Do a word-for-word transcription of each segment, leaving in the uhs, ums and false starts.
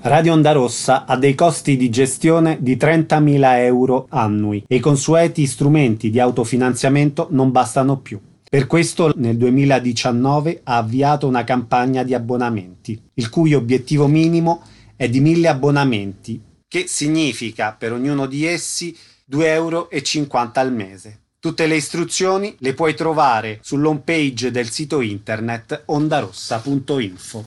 Radio Onda Rossa ha dei costi di gestione di trentamila euro annui e i consueti strumenti di autofinanziamento non bastano più. Per questo nel duemiladiciannove ha avviato una campagna di abbonamenti, il cui obiettivo minimo è di mille abbonamenti, che significa per ognuno di essi due euro e cinquanta al mese. Tutte le istruzioni le puoi trovare sull'home page del sito internet ondarossa punto info.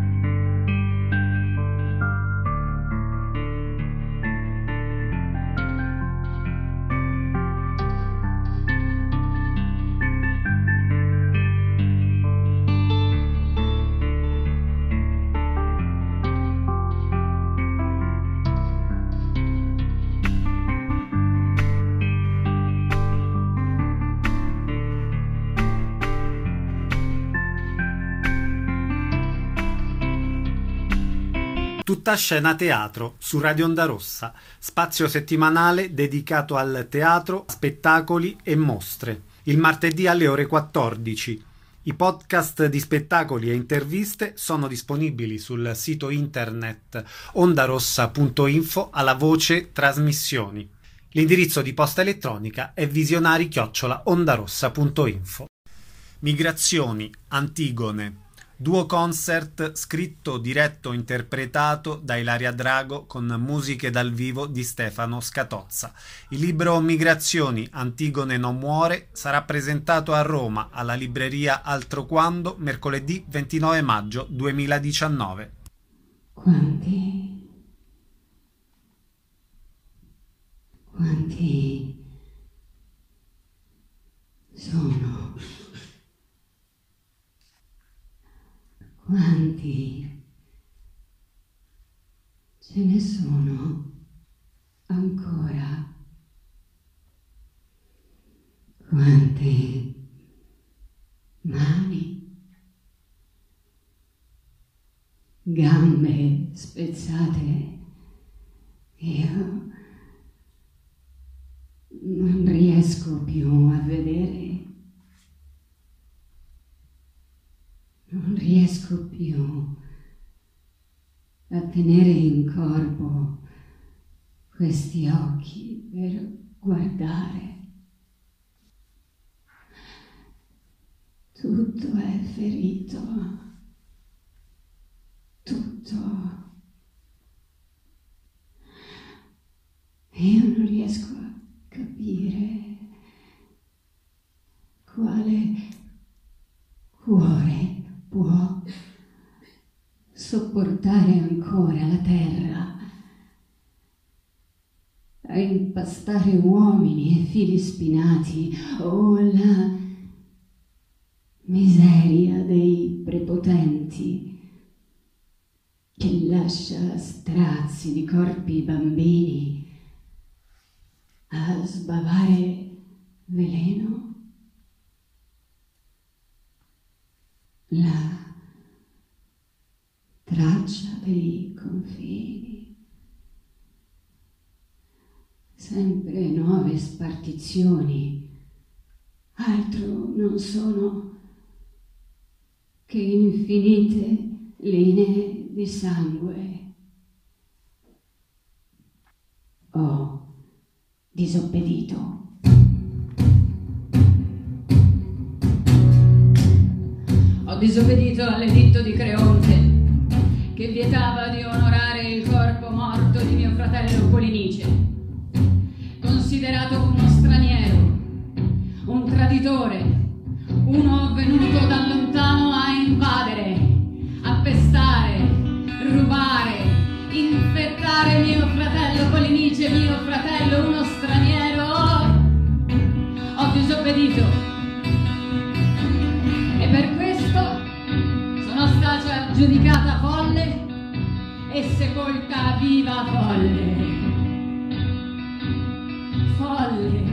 Tutta scena teatro su Radio Onda Rossa, spazio settimanale dedicato al teatro, spettacoli e mostre. Il martedì alle ore quattordici. I podcast di spettacoli e interviste sono disponibili sul sito internet ondarossa punto info alla voce trasmissioni. L'indirizzo di posta elettronica è visionari chiocciola ondarossa punto info. Migrazioni, Antigone. Duo concert scritto, diretto, interpretato da Ilaria Drago con musiche dal vivo di Stefano Scatozza. Il libro Migrazioni, Antigone non muore sarà presentato a Roma alla libreria Altroquando mercoledì ventinove maggio duemiladiciannove. Quanti, quanti sono? Quanti ce ne sono ancora? Quante mani, gambe spezzate? Io non riesco più a vedere. Non riesco più a tenere in corpo questi occhi per guardare. Tutto è ferito, tutto. Io non riesco a capire quale cuore può sopportare ancora la terra, a impastare uomini e fili spinati, o la miseria dei prepotenti che lascia strazi di corpi bambini a sbavare veleno. La traccia dei confini, sempre nuove spartizioni, altro non sono che infinite linee di sangue. Ho disobbedito. Ho disobbedito all'editto di Creonte che vietava di onorare il corpo morto di mio fratello Polinice, considerato uno straniero, un traditore, uno venuto da lontano a invadere, a pestare, rubare, infettare mio fratello Polinice, mio fratello, uno straniero. Ho disobbedito e per questo sono stata giudicata folle e sepolta viva folle. Folle.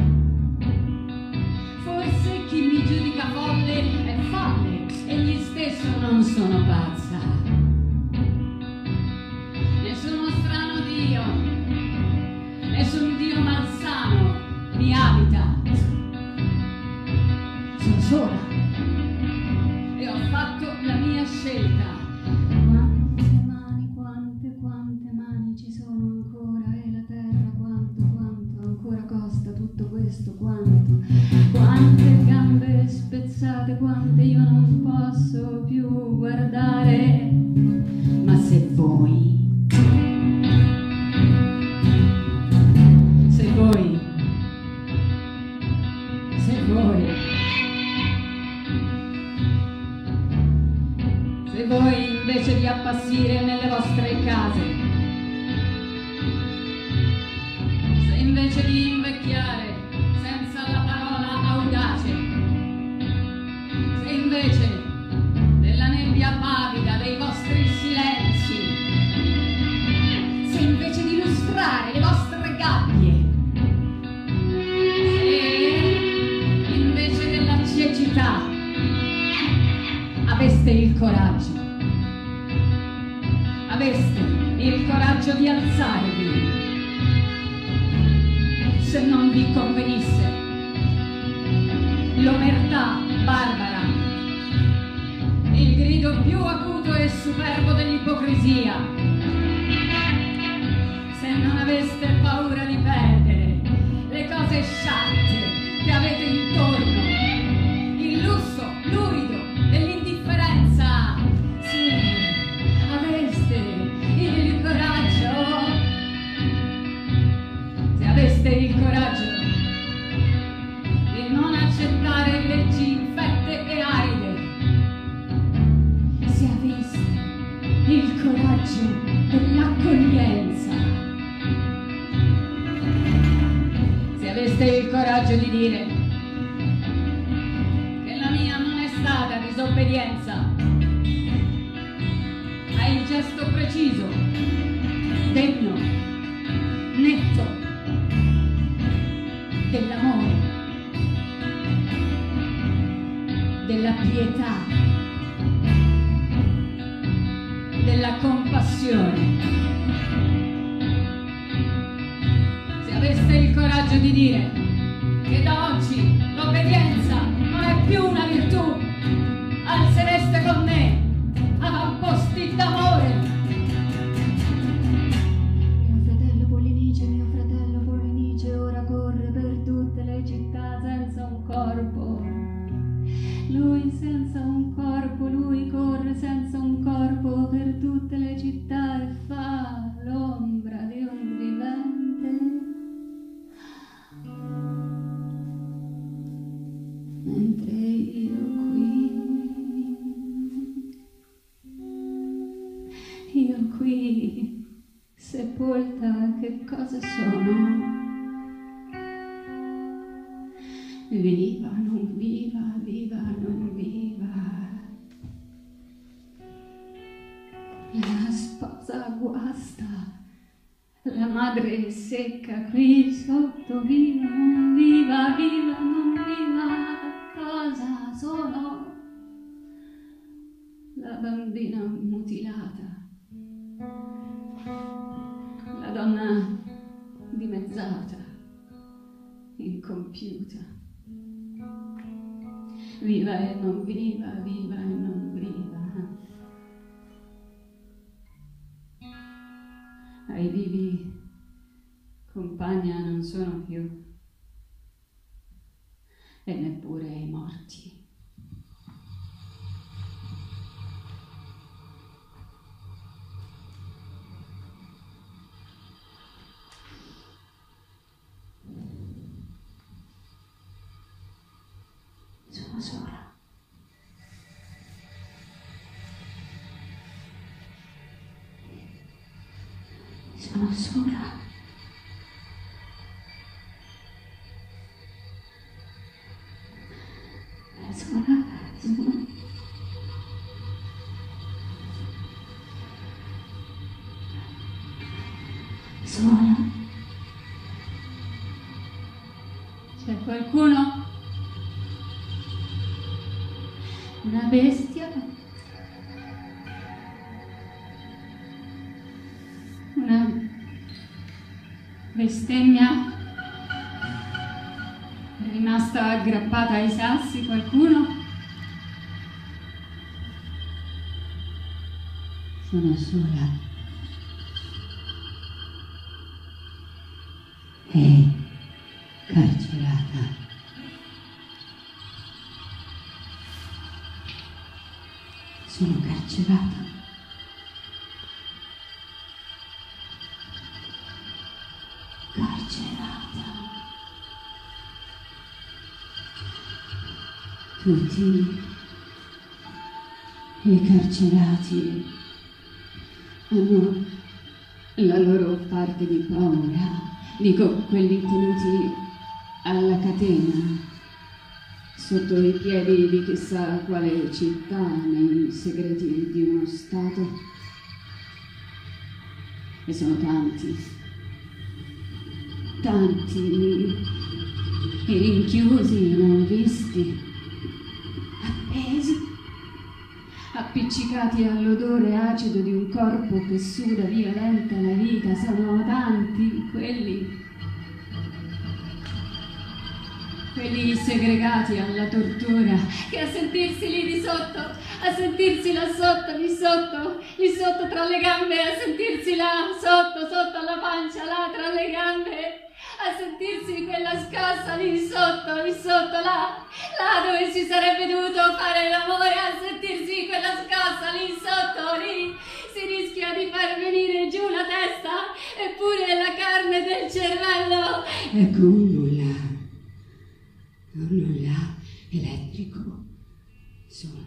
Forse chi mi giudica folle è folle, egli stesso non sono pazza. Nessuno strano Dio, nessun Dio malsano mi abita. Sono sola e ho fatto la mia scelta. Quante mani, quante, quante parole chiare, senza la parola audace. Se invece nella nebbia pavida dei vostri silenzi, se invece di illustrare le vostre gabbie, se invece della cecità aveste il coraggio, aveste il coraggio di alzarvi, se non vi convenisse l'omertà barbara, il grido più acuto e superbo dell'ipocrisia, se non aveste paura di perdere le cose sciatte che avete intorno, il lusso lurido dell'indifferenza, se aveste il coraggio, se aveste il coraggio di non accettare leggi infette e aride, se aveste il coraggio dell'accoglienza, se aveste il coraggio di dire che la mia non è stata disobbedienza, ma il gesto preciso, degno, netto dell'amore, della pietà, della compassione. Se aveste il coraggio di dire che da oggi l'obbedienza non è più una virtù, alzereste con me avamposti d'amore. Mio fratello Polinice, mio fratello Polinice, ora corre per tutte le città senza un corpo. Lui senza un corpo, lui corre senza un corpo per tutte le città e fa l'ombra di un vivente. Mentre io qui, io qui, sepolta, che cosa sono? Viva, non viva, viva, non viva. La sposa guasta, la madre secca qui sotto, viva, non viva, viva, non viva. Cosa sono? La bambina mutilata, la donna dimezzata, incompiuta. Viva e non viva, viva e non viva. Ai vivi compagna non sono più, e neppure ai morti. Sono sola. Sono sola. Sola, sono. Sola. C'è qualcuno? Una bestia? Una bestemmia rimasta aggrappata ai sassi? Qualcuno? Sono sola e carcerata. Sono carcerata. Carcerata. Tutti i carcerati hanno la loro parte di paura. Dico, quelli tenuti alla catena, sotto i piedi di chissà quale città, nei segreti di uno stato. E sono tanti, tanti i rinchiusi, non visti, appesi, appiccicati all'odore acido di un corpo che suda violenta la vita. Sono tanti quelli, quelli segregati alla tortura, che a sentirsi lì di sotto, a sentirsi là sotto, lì sotto, lì sotto tra le gambe, a sentirsi là sotto, sotto alla pancia, là tra le gambe, a sentirsi quella scossa lì sotto, lì sotto, là, là dove si sarebbe dovuto fare l'amore, a sentirsi quella scossa lì sotto, lì si rischia di far venire giù la testa eppure la carne del cervello. Ecco un nulla, un nulla elettrico, sono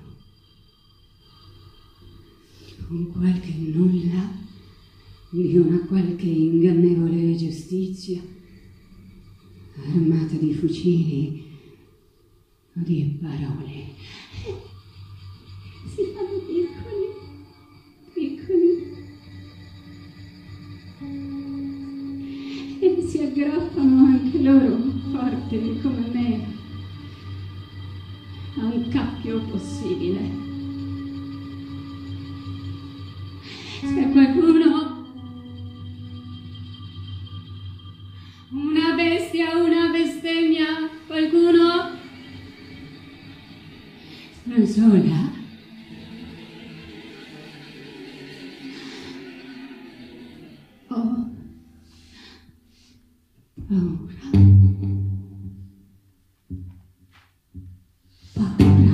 un qualche nulla di una qualche ingannevole giustizia, armata di fucili o di parole. Si fanno piccoli, piccoli, e si aggrappano anche loro forti come me a un cappio possibile. C'è qualcuno? Una bestia, una bestemmia? Qualcuno? Sono sola? Ho paura. Paura.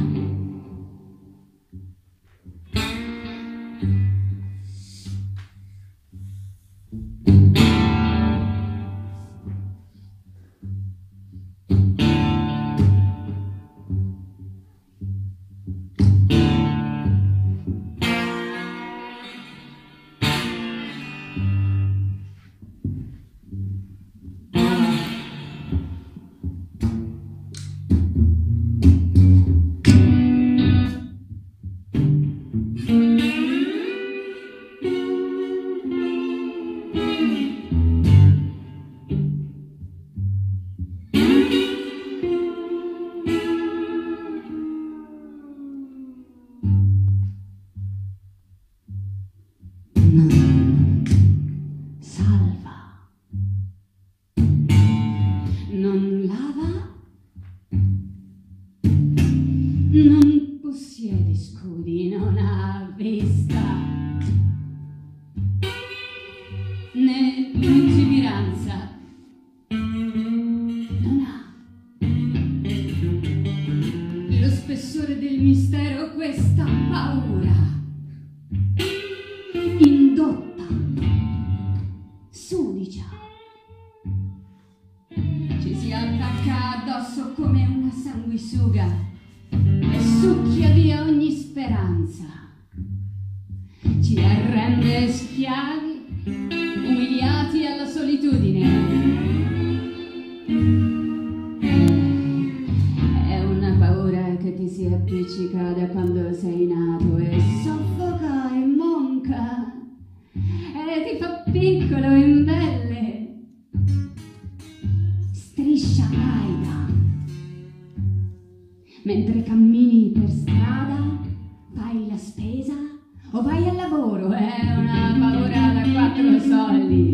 Mentre cammini per strada, fai la spesa o vai al lavoro, è una paura da quattro soldi,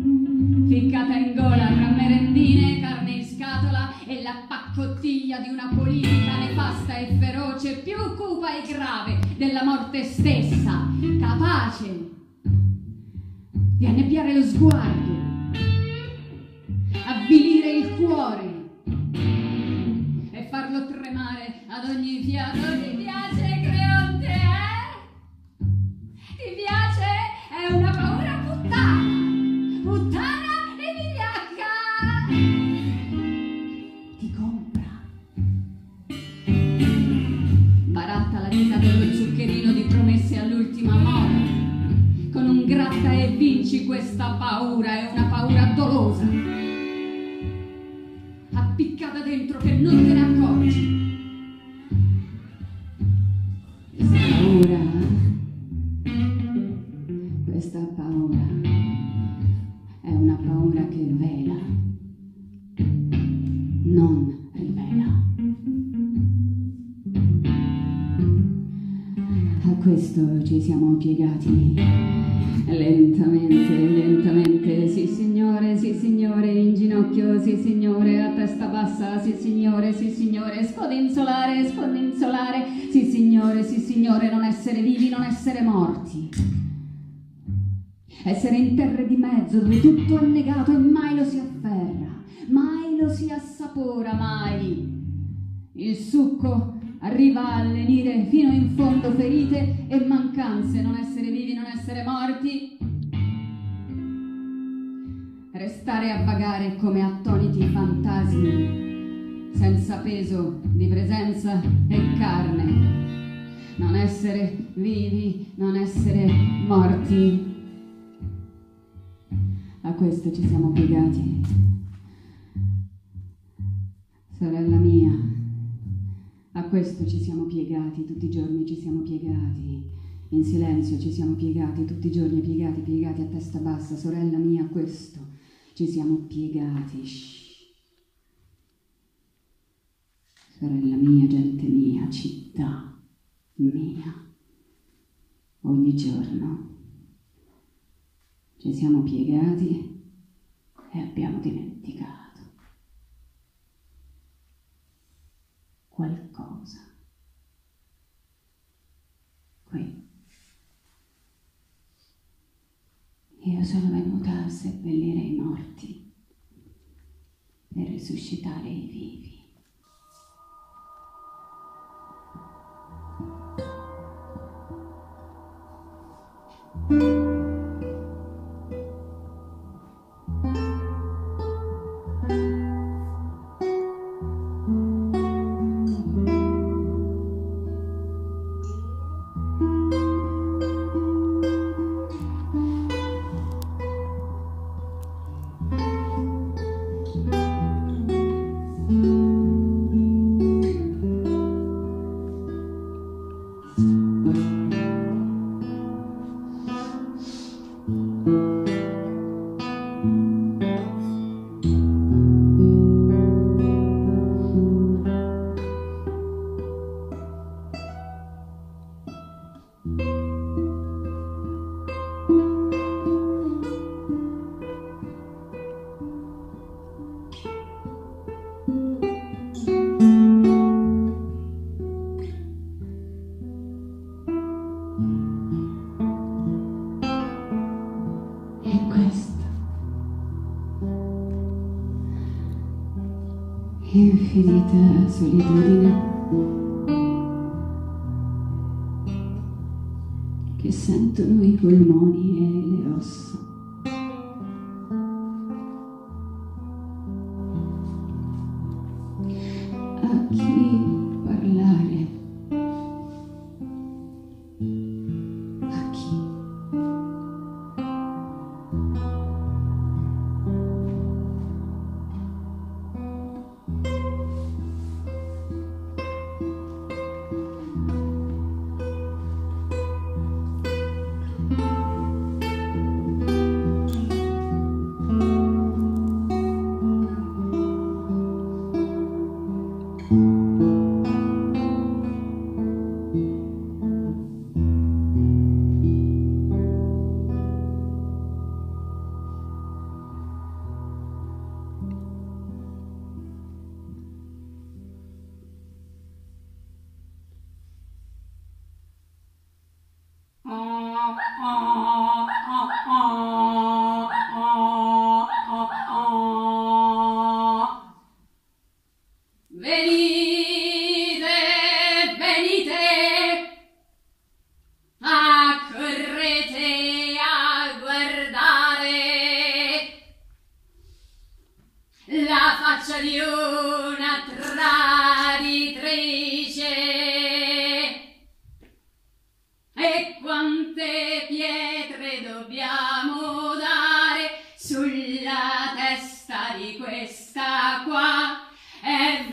ficcata in gola tra merendine, carne in scatola e la paccottiglia di una politica nefasta e feroce, più cupa e grave della morte stessa, capace di annebbiare lo sguardo, avvilire il cuore, farlo tremare ad ogni fiato. Ti piace, Creonte, eh? Ti piace? È una paura puttana, puttana e vigliacca. Ti compra. Baratta la vita dello zuccherino di promesse all'ultima moda. Con un gratta e vinci questa paura, è una paura dolosa. Appicciata dentro che non te ne accorgi. Questa paura, questa paura è una paura che vela, non rivela. A questo ci siamo piegati lentamente, lentamente, sì signore, sì signore, in ginocchio, sì signore, a testa bassa, sì signore, sì signore, scodinzolare, scodinzolare, sì signore, sì signore, non essere vivi, non essere morti. Essere in terre di mezzo dove tutto è negato e mai lo si afferra, mai lo si assapora, mai. Il succo arriva a lenire fino in fondo ferite e mancanze, non essere vivi, non essere morti. Restare a vagare come attoniti fantasmi, senza peso di presenza e carne. Non essere vivi, non essere morti. A questo ci siamo piegati. Sorella mia, a questo ci siamo piegati, tutti i giorni ci siamo piegati, in silenzio ci siamo piegati, tutti i giorni piegati, piegati a testa bassa, sorella mia, a questo ci siamo piegati. Shh. Sorella mia, gente mia, città mia, ogni giorno ci siamo piegati e abbiamo dimenticato qualcosa. Qui. Io sono venuta a seppellire i morti per risuscitare i vivi. Infinita solitudine che sentono i polmoni e le ossa. A chi parlare? A chi? Di una traditrice, e quante pietre dobbiamo dare sulla testa di questa qua? È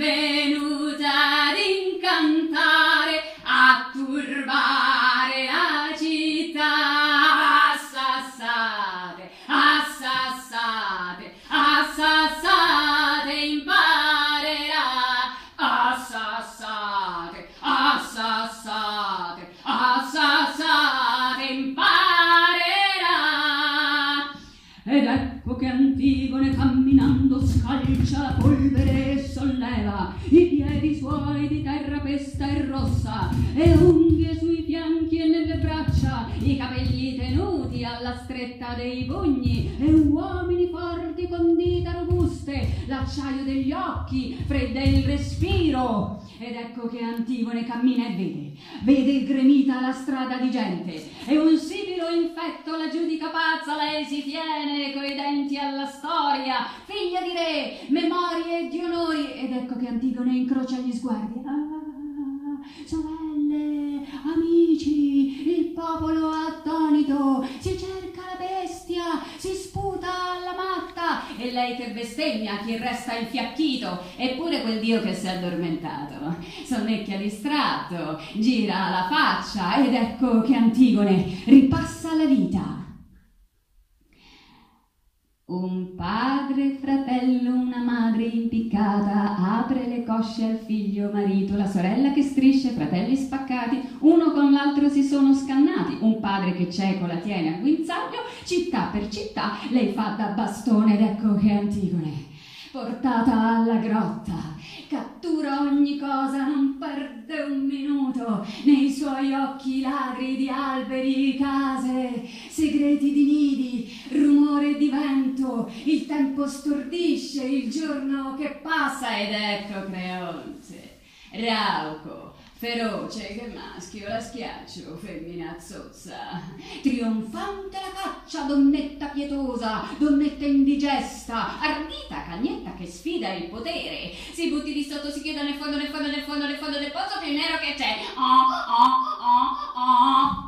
Ed ecco che Antigone camminando scalcia la polvere e solleva i piedi suoi di terra pesta e rossa, e unghie sui fianchi e nelle braccia, i capelli tenuti alla stretta dei pugni, e uomini forti con dita robuste, l'acciaio degli occhi, fredda il respiro. Ed ecco che Antigone cammina e vede, vede gremita la strada di gente, e un sibilo infetto la giudica pazza, lei si tiene coi denti alla storia, figlia di re, memorie e di onori. Ed ecco che Antigone incrocia gli sguardi. Ah, sorelle, amici, il popolo attonito, si cerca la bestia, si sputa alla matta, e lei che bestemmia, chi resta infiacchito, eppure quel dio che si è addormentato, sonnecchia distratto, gira la faccia. Ed ecco che Antigone ripassa la vita. Un padre, fratello, una madre impiccata, apre le cosce al figlio marito, la sorella che strisce, fratelli spaccati, uno con l'altro si sono scannati, un padre che cieco la tiene a guinzaglio, città per città lei fa da bastone. Ed ecco che Antigone, portata alla grotta, cattura ogni cosa, non perde un minuto, nei suoi occhi ladri di alberi, case, segreti di nidi, rumore di vento, il tempo stordisce, il giorno che passa. Ed ecco Creonte, rauco, feroce, che maschio la schiaccio, femmina zozza, trionfante la caccia, donnetta pietosa, donnetta indigesta, ardita cagnetta che sfida il potere, si butti di sotto, si chiude nel fondo, nel fondo, nel fondo, nel fondo del pozzo più nero che c'è. Oh, oh, oh, oh.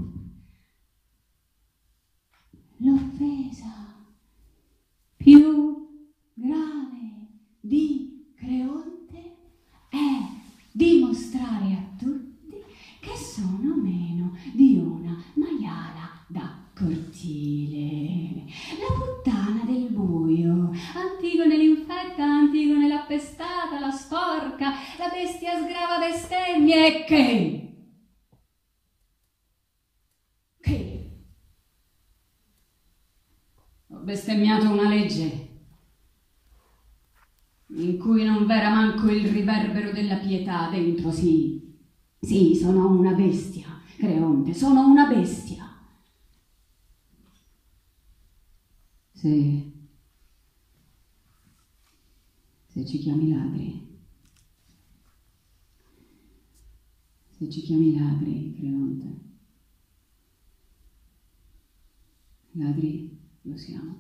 L'offesa più grave di Creonte è dimostrare a tutti che sono meno di una maiala da cortile. La puttana del buio, Antigone l'infetta, Antigone l'appestata, la sporca, la bestia sgrava bestemmie. E che? Che? Ho bestemmiato una legge in cui non v'era manco il riverbero della pietà dentro. Sì, sì, sono una bestia, Creonte, sono una bestia. Se, se ci chiami ladri, se ci chiami ladri, Creonte, ladri lo siamo.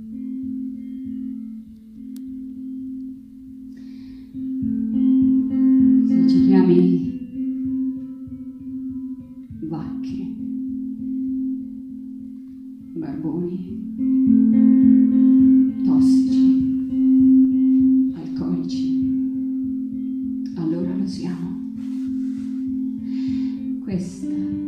Se ci chiami vacche, barboni, tossici, alcolici, allora lo siamo. Questa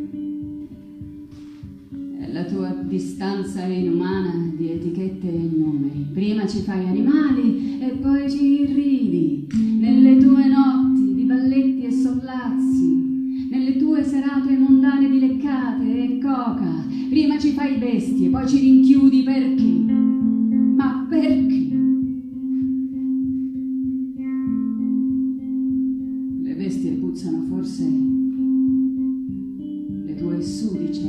è la tua distanza inumana di etichette e numeri. Prima ci fai animali e poi ci irridi nelle tue notti di balletti e sollazzi, nelle tue serate mondane di leccate e coca. Prima ci fai bestie, poi ci rinchiudi. Perché? Ma perché? Le bestie puzzano forse le tue sudice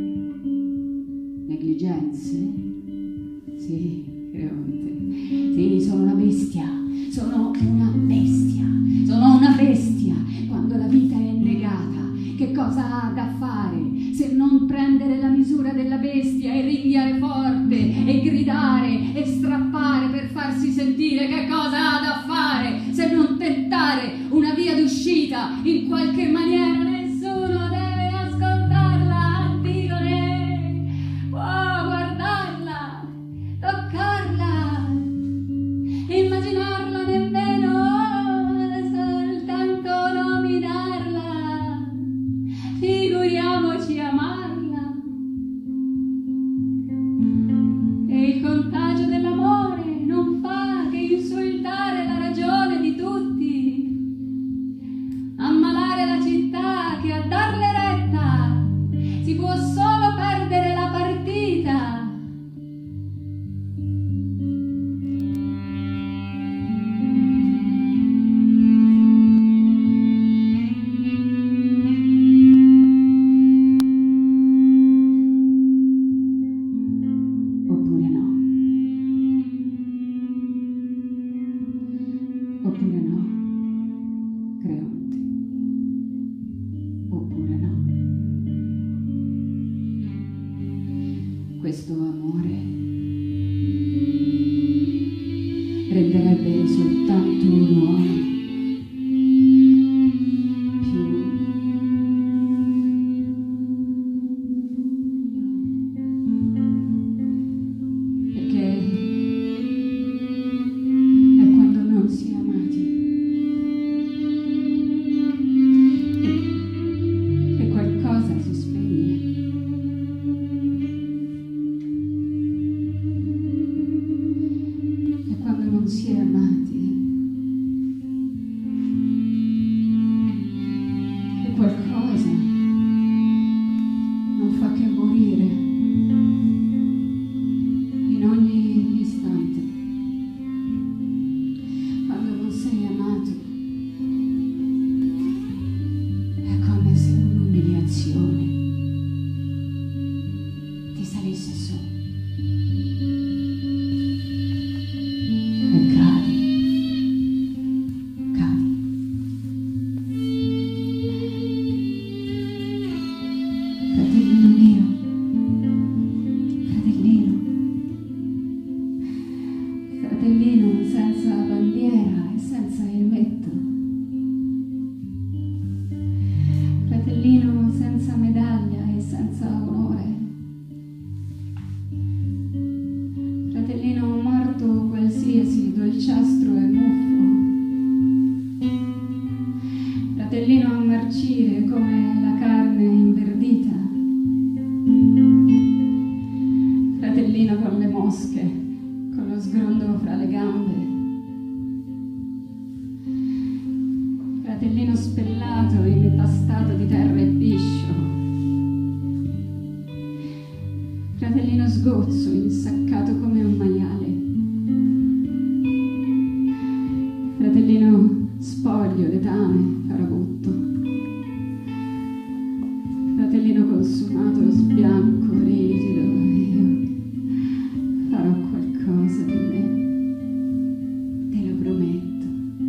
negligenze? Sì, Creonte, sì, sono una bestia, sono una bestia, sono una bestia. Quando la vita è negata, che cosa ha da fare se non prendere la misura della bestia e ringhiare forte e gridare e strappare per farsi sentire? Che cosa ha da fare se non tentare una via d'uscita in qualche maniera? Nessuno deve ascoltarla, Antigone, può guardarla, toccarla, immaginarla, nemmeno soltanto nominarla, figuriamoci amarla. Fratellino senza bandiera e senza elmetto. Fratellino senza medaglia e senza onore. Fratellino morto qualsiasi, dolciastro e muffo. Fratellino a marcire come la carne inverdita. Fratellino con le mosche, con lo sgrondo fra le gambe. Fratellino spellato, impastato di terra e piscio. Fratellino sgozzo, insaccato come un maiale. Fratellino spoglio, letame, farabutto. Fratellino consumato, sbianco, rigido. Io farò qualcosa di me, te lo prometto.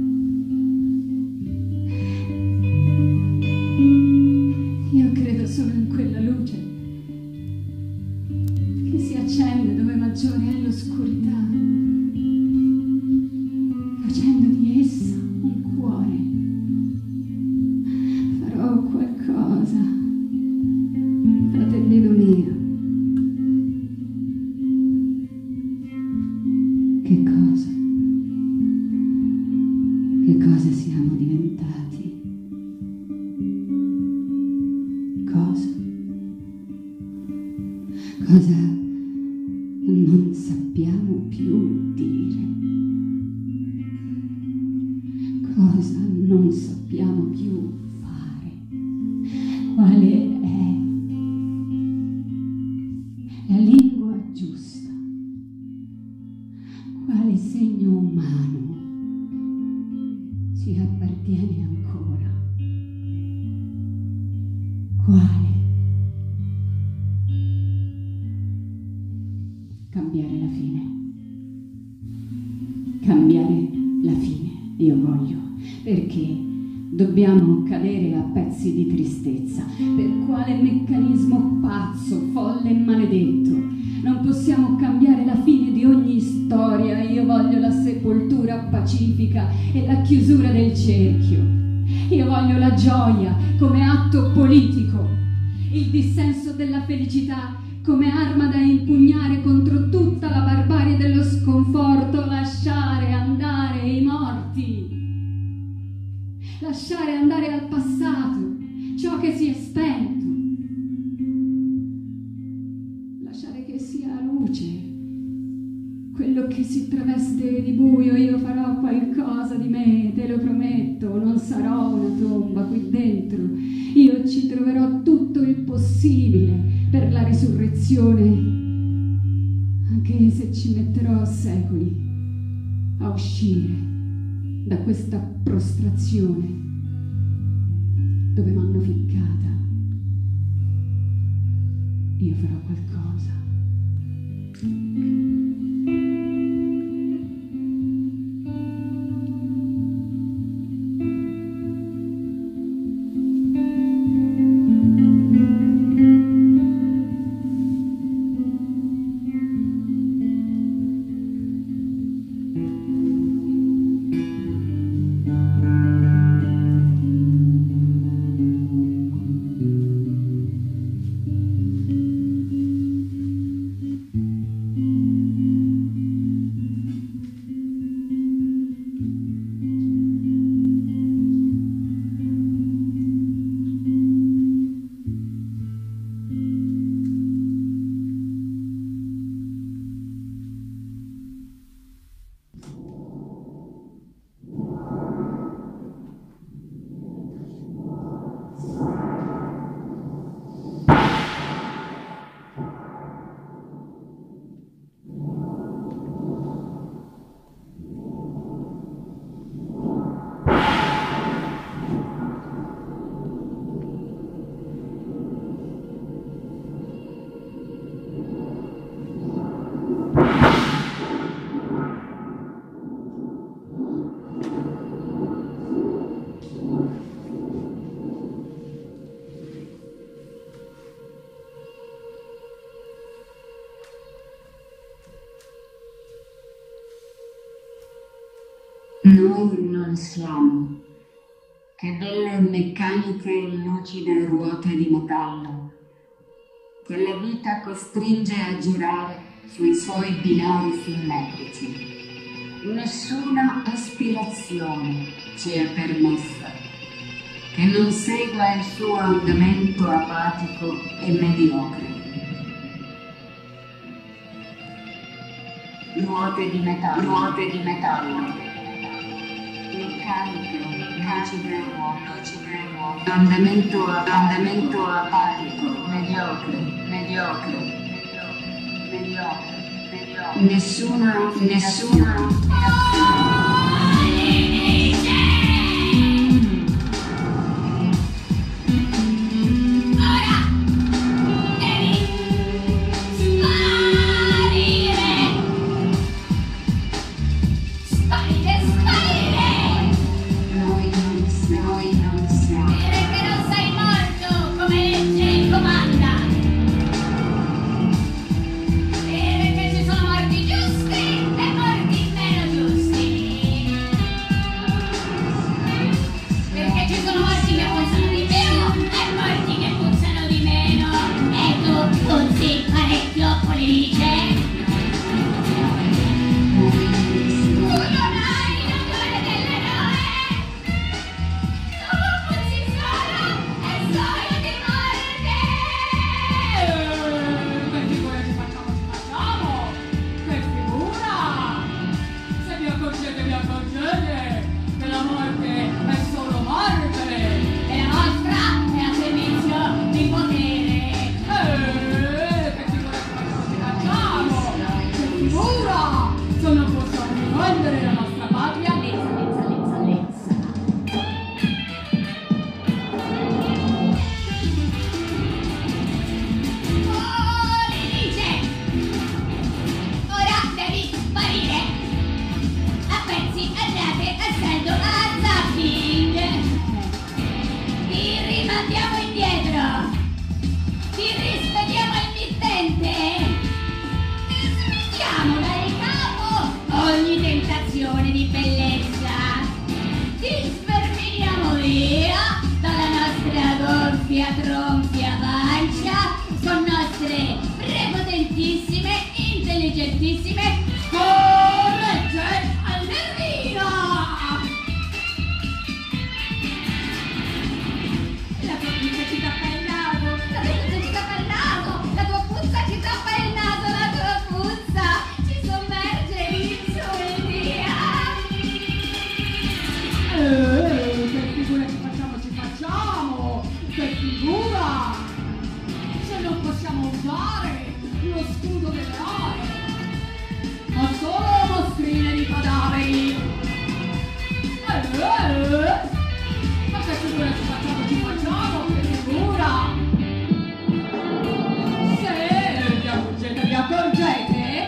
Io credo solo in quella luce che si accende dove maggiore è l'oscurità, facendo di essa un cuore. Farò qualcosa, fratellino mio. Che cosa? Che cosa siamo diventati? Cosa? Cosa non sappiamo più dire? Cosa non sappiamo più fare? Quale è la lingua giusta? Quale segno umano ci appartiene ancora? Quale? Cambiare la fine. Cambiare la fine, io voglio, perché dobbiamo cadere a pezzi di tristezza. Per quale meccanismo pazzo, folle e maledetto? Non possiamo cambiare la fine di ogni storia. Io voglio la sepoltura pacifica e la chiusura del cerchio. Io voglio la gioia come atto politico, il dissenso della felicità come arma da impugnare contro tutta la barbarie dello sconforto, lasciare andare i morti, lasciare andare al passato ciò che si è spento, lasciare che sia luce quello che si traveste di buio. Io farò qualcosa di me, te lo prometto, non sarò una tomba qui dentro. Io ci troverò tutto il possibile per la risurrezione, anche se ci metterò secoli a uscire da questa prostrazione dove m'hanno ficcata. Io farò qualcosa. Noi non siamo che delle meccaniche lucide ruote di metallo che la vita costringe a girare sui suoi binari simmetrici. Nessuna aspirazione ci è permessa che non segua il suo andamento apatico e mediocre. Ruote di metallo, ruote di metallo, meccaniche, lucide ruote, andamento, andamento apatico, mediocre, mediocre, mediocre, mediocre, nessuna, nessuna. Tronfia pancia con nostre prepotentissime, intelligentissime corregge all'errina. La tua puzza ci tappa il naso, la tua puzza ci tappa il naso, la tua puzza ci tappa il naso, la tua puzza ci sommerge in insulti. Eh, che figura ci facciamo, ci facciamo! Che figura! Se non possiamo usare lo scudo dell'eroe, ma solo mostrine di cadaveri! Eh, eh, ma che figura ci facciamo, ci facciamo, che figura! Se vi accorgete, vi accorgete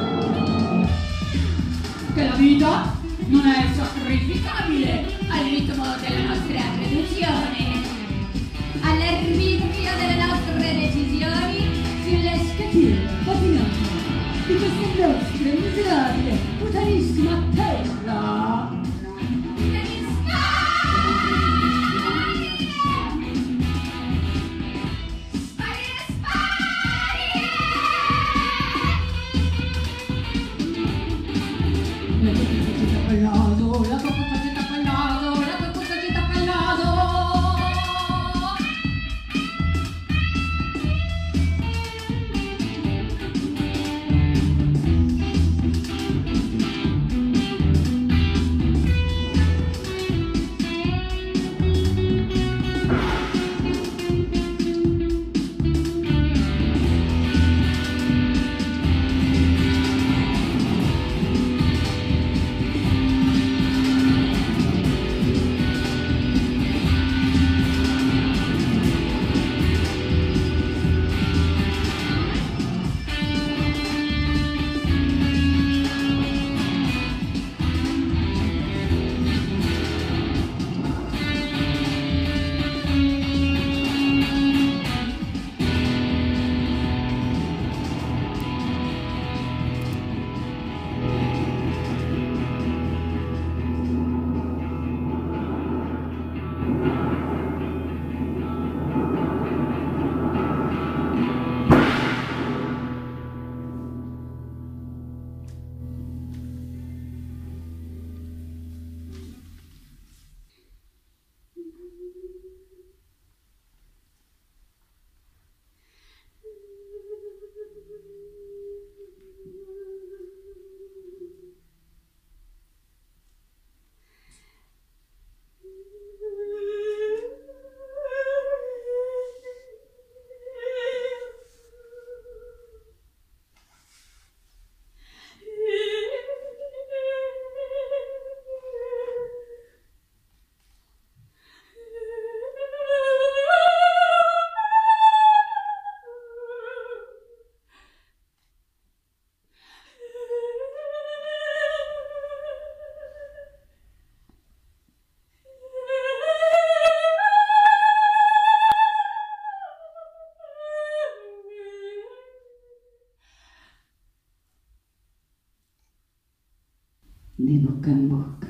che la vita non è sacrificabile al ritmo della nostra creazione, all'arbitrio delle nostre decisioni sulle scatole patinate di questa nostra miserabile, putanissima terra. Devi sparire! Sparire, sparire! La tua puzza ci tappa il naso, la tua puzza ci tappa il naso, la tua puzza ci tappa il naso. di bocca in bocca,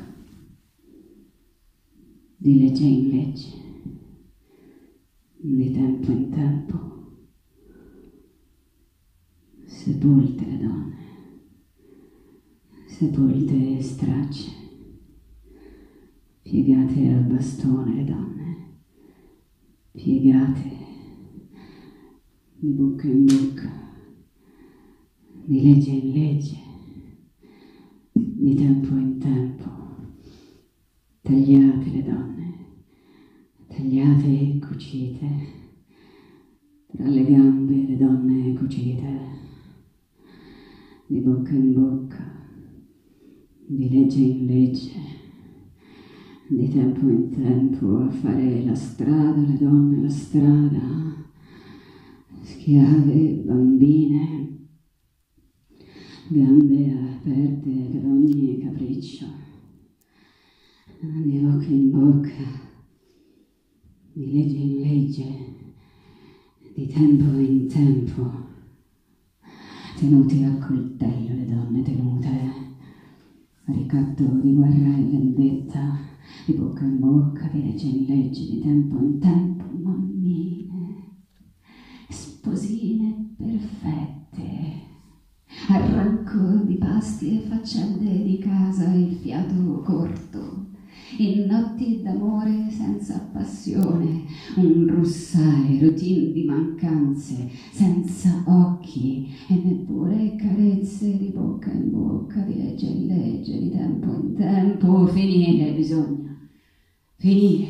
di legge in legge, di tempo in tempo, sepolte le donne, sepolte e stracce, piegate al bastone le donne, piegate di bocca in bocca, di legge in legge, di tempo in tempo, tagliate le donne, tagliate e cucite, tra le gambe le donne cucite, di bocca in bocca, di legge in legge, di tempo in tempo, a fare la strada, le donne la strada, schiave, bambine, gambe aperte per ogni capriccio, di bocca in bocca, di legge in legge, di tempo in tempo, tenute a coltello le donne tenute, a ricatto di guerra e vendetta, di bocca in bocca, di legge in legge, di tempo in tempo, mammine, sposine perfette, arranco di pasti e faccende di casa, il fiato corto, in notti d'amore senza passione, un russare, routine di mancanze, senza occhi e neppure carezze, di bocca in bocca, di legge in legge, di tempo in tempo. Finire bisogna, finire,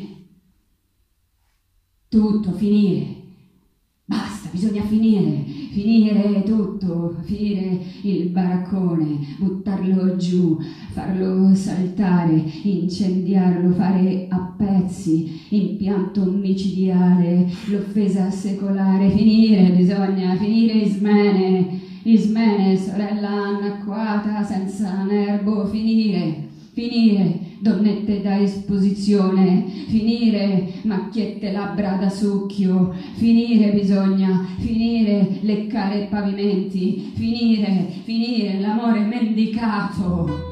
tutto finire. Basta, bisogna finire, finire tutto, finire il baraccone, buttarlo giù, farlo saltare, incendiarlo, fare a pezzi, impianto micidiale, l'offesa secolare, finire bisogna, finire Ismene, Ismene, sorella annacquata, senza nervo, finire, finire. Donnette da esposizione, finire macchiette labbra da succhio, finire bisogna, finire leccare pavimenti, finire, finire l'amore mendicato.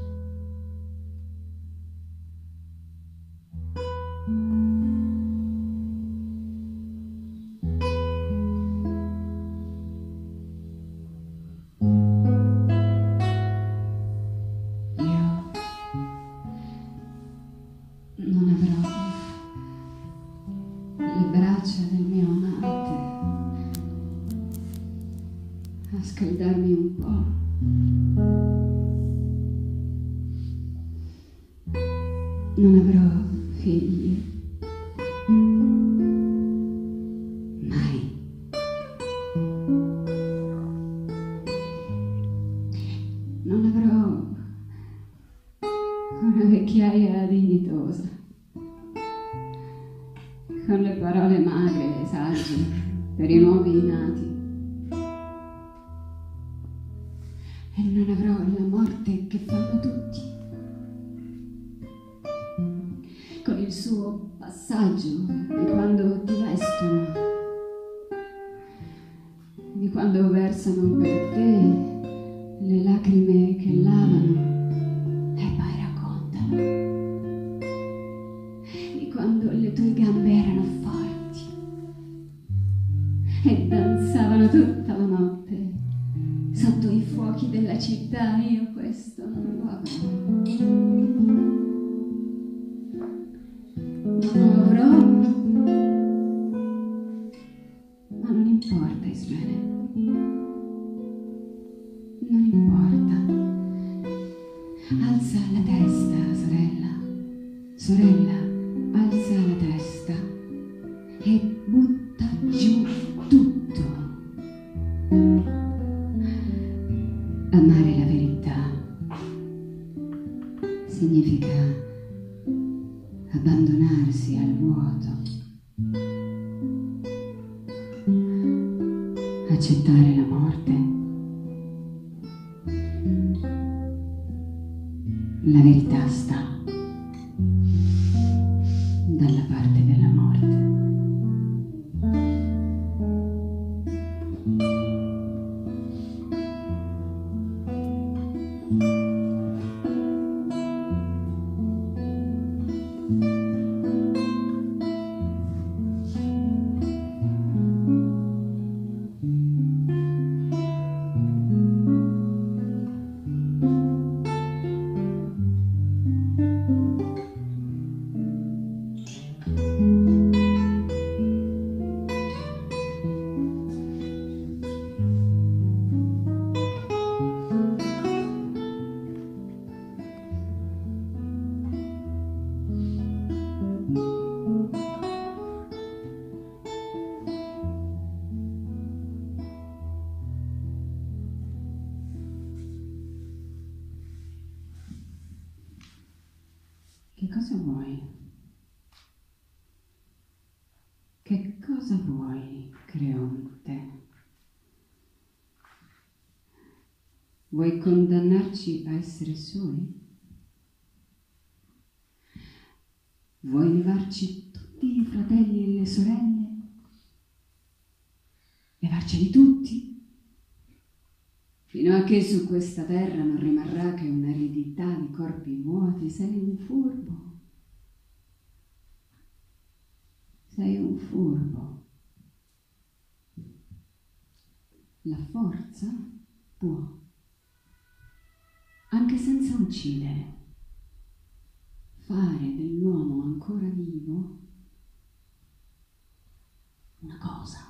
Scaldarmi un po'. Non avrò figli. Mai. Non avrò una vecchiaia dignitosa, con le parole magre e sagge per i nuovi nati. E non avrò la morte che fanno tutti, con il suo passaggio di quando ti vestono, di quando versano per te le lacrime che lavano e poi raccontano, di quando le tue gambe erano forti e danzavano tutta la notte sotto i fuochi della città. Io questo non lo avrò. Non lo avrò, ma non importa, Ismene. Non importa. Alza la testa, sorella. Sorella, alza la testa e butta giù tutto. Amare la verità significa abbandonarsi al vuoto, accettare la morte. La verità sta dalla parte della morte. cosa vuoi? Che cosa vuoi, Creonte? Vuoi condannarci a essere soli? Vuoi levarci tutti i fratelli e le sorelle? Levarceli tutti? Fino a che su questa terra non rimarrà che un'eredità di corpi vuoti, sei un furbo. Sei un furbo. La forza può, anche senza uccidere, fare dell'uomo ancora vivo una cosa.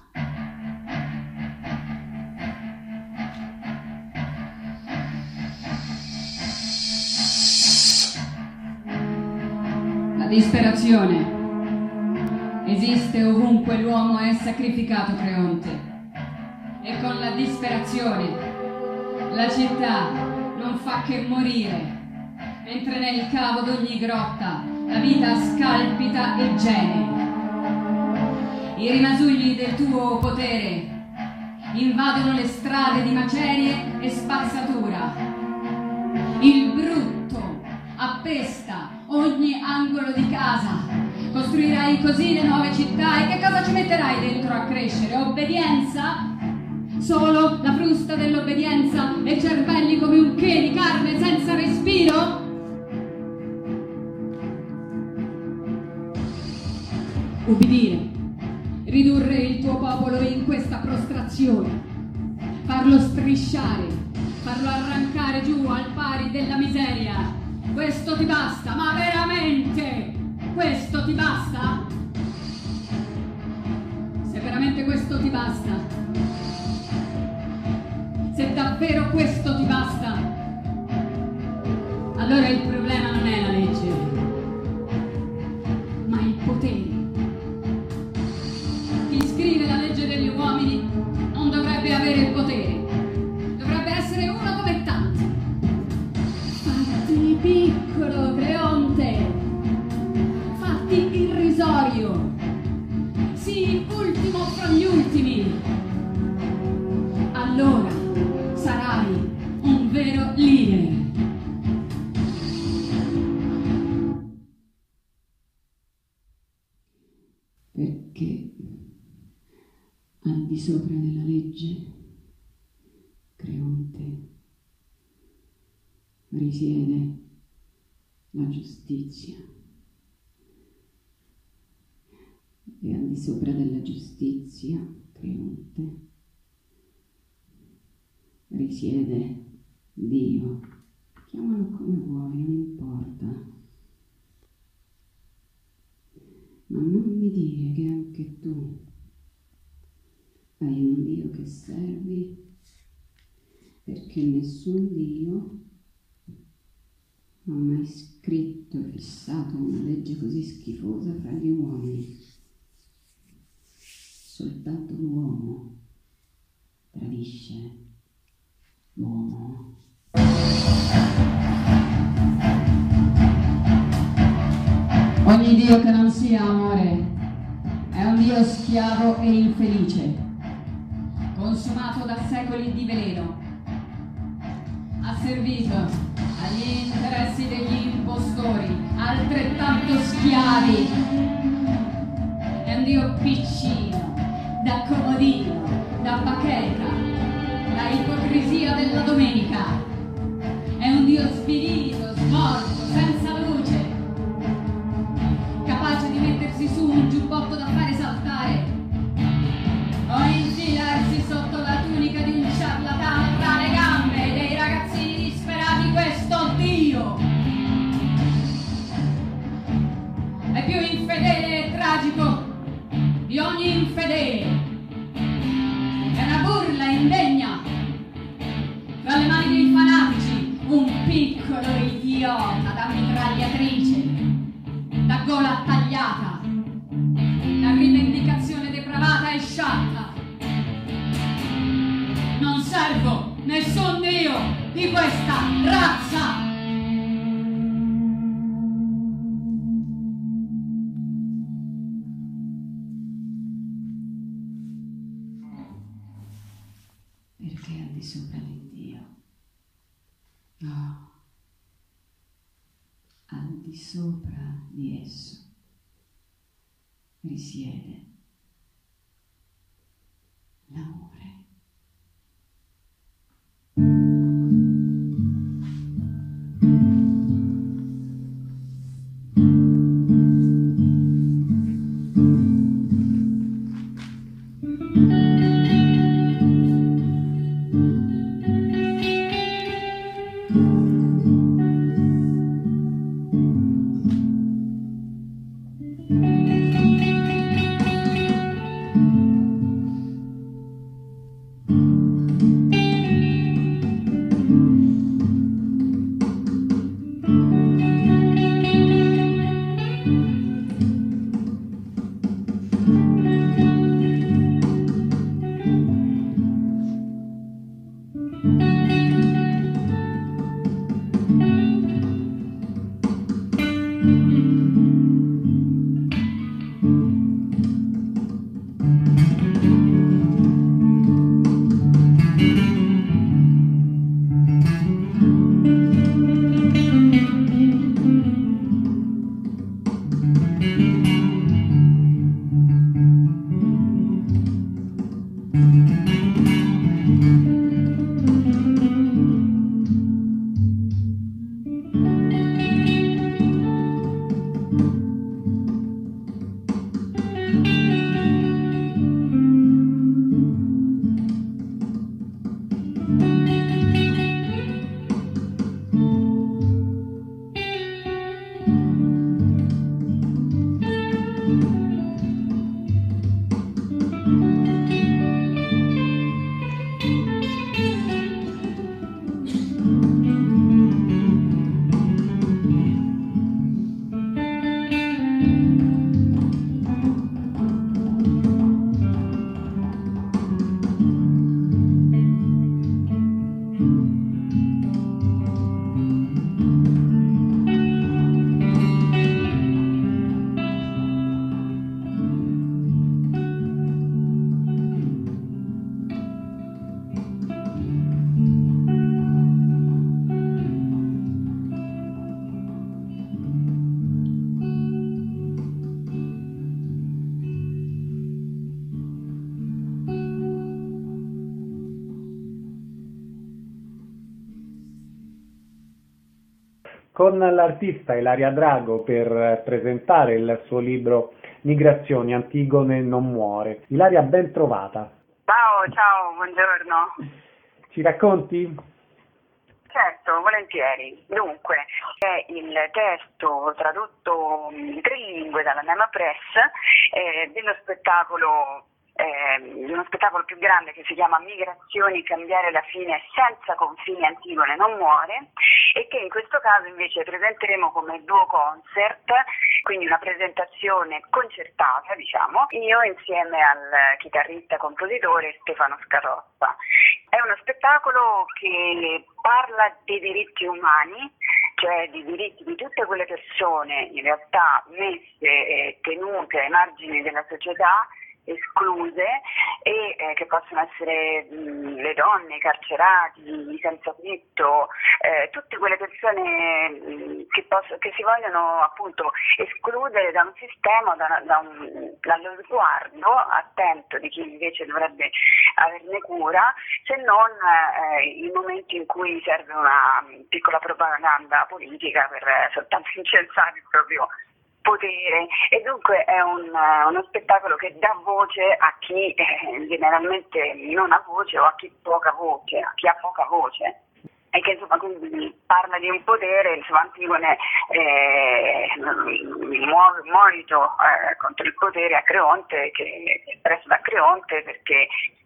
La disperazione esiste ovunque l'uomo è sacrificato, Creonte, e con la disperazione la città non fa che morire, mentre nel cavo d'ogni grotta la vita scalpita e geme. I rimasugli del tuo potere invadono le strade di macerie e spazzatura. Il brutto appesta ogni angolo di casa. Costruirai così le nuove città e che cosa ci metterai dentro a crescere? Obbedienza? Solo la frusta dell'obbedienza e cervelli come un che di carne senza respiro? Ubbidire, ridurre il tuo popolo in questa prostrazione, farlo strisciare, farlo arrancare giù al pari della miseria. Questo ti basta, ma veramente questo ti basta? Se veramente questo ti basta, se davvero questo ti basta, allora il problema non è la legge, ma il potere. Chi scrive la legge degli uomini non dovrebbe avere il potere, dovrebbe essere uno come tanti. Fatti piccolo, Creonte, fatti irrisorio, sii ultimo fra gli ultimi. Allora sarai un vero leader. Perché al di sopra della legge, Creonte, risiede la giustizia. E al di sopra della giustizia, Creonte, risiede Dio. Chiamalo come vuoi, non importa. Ma non mi dire che anche tu hai un Dio che servi, perché nessun Dio ha mai scritto e fissato una legge così schifosa fra gli uomini. Soltanto l'uomo tradisce l'uomo. Ogni Dio che non sia amore è un Dio schiavo e infelice, consumato da secoli di veleno, asservito agli interessi degli impostori, altrettanto schiavi. È un Dio piccino, da comodino, da bacheca, da ipocrisia della domenica. È un Dio svilito, smorto, senza luce, capace di mettersi su un giubbotto da fare saltare o infilarsi sotto la tunica di un ciarlatano tra le gambe dei ragazzini disperati. Questo Dio è più infedele e tragico di ogni infedele. È una burla indegna tra le mani dei fanatici, un piccolo idiota da mitragliatrice, da gola tagliata, da rivendicazione depravata e sciatta. Non servo nessun Dio di questa razza. di sopra di esso risiede l'amore. Con l'artista Ilaria Drago per presentare il suo libro Migrazioni, Antigone non muore. Ilaria, ben trovata. Ciao, ciao, buongiorno. Ci racconti? Certo, volentieri. Dunque, è il testo tradotto in tre lingue dalla Nema Press eh, dello spettacolo Eh, uno spettacolo più grande che si chiama Migrazioni, cambiare la fine senza confini, Antigone non muore, e che in questo caso invece presenteremo come duo concert, quindi una presentazione concertata, diciamo, io insieme al chitarrista compositore Stefano Scarrozza. È uno spettacolo che parla dei diritti umani, cioè di diritti di tutte quelle persone in realtà messe e tenute ai margini della società, escluse, e eh, che possono essere mh, le donne, i carcerati, i senza tetto, eh, tutte quelle persone mh, che, posso, che si vogliono appunto escludere da un sistema, da, da un, dallo sguardo attento di chi invece dovrebbe averne cura, se non eh, i momenti in cui serve una piccola propaganda politica per eh, soltanto incensare il proprio potere. E dunque è un, uno spettacolo che dà voce a chi eh, generalmente non ha voce, o a chi poca voce, a chi ha poca voce, e che insomma quindi parla di un potere, insomma Antigone eh, muove un monito eh, contro il potere a Creonte, che è espresso da Creonte, perché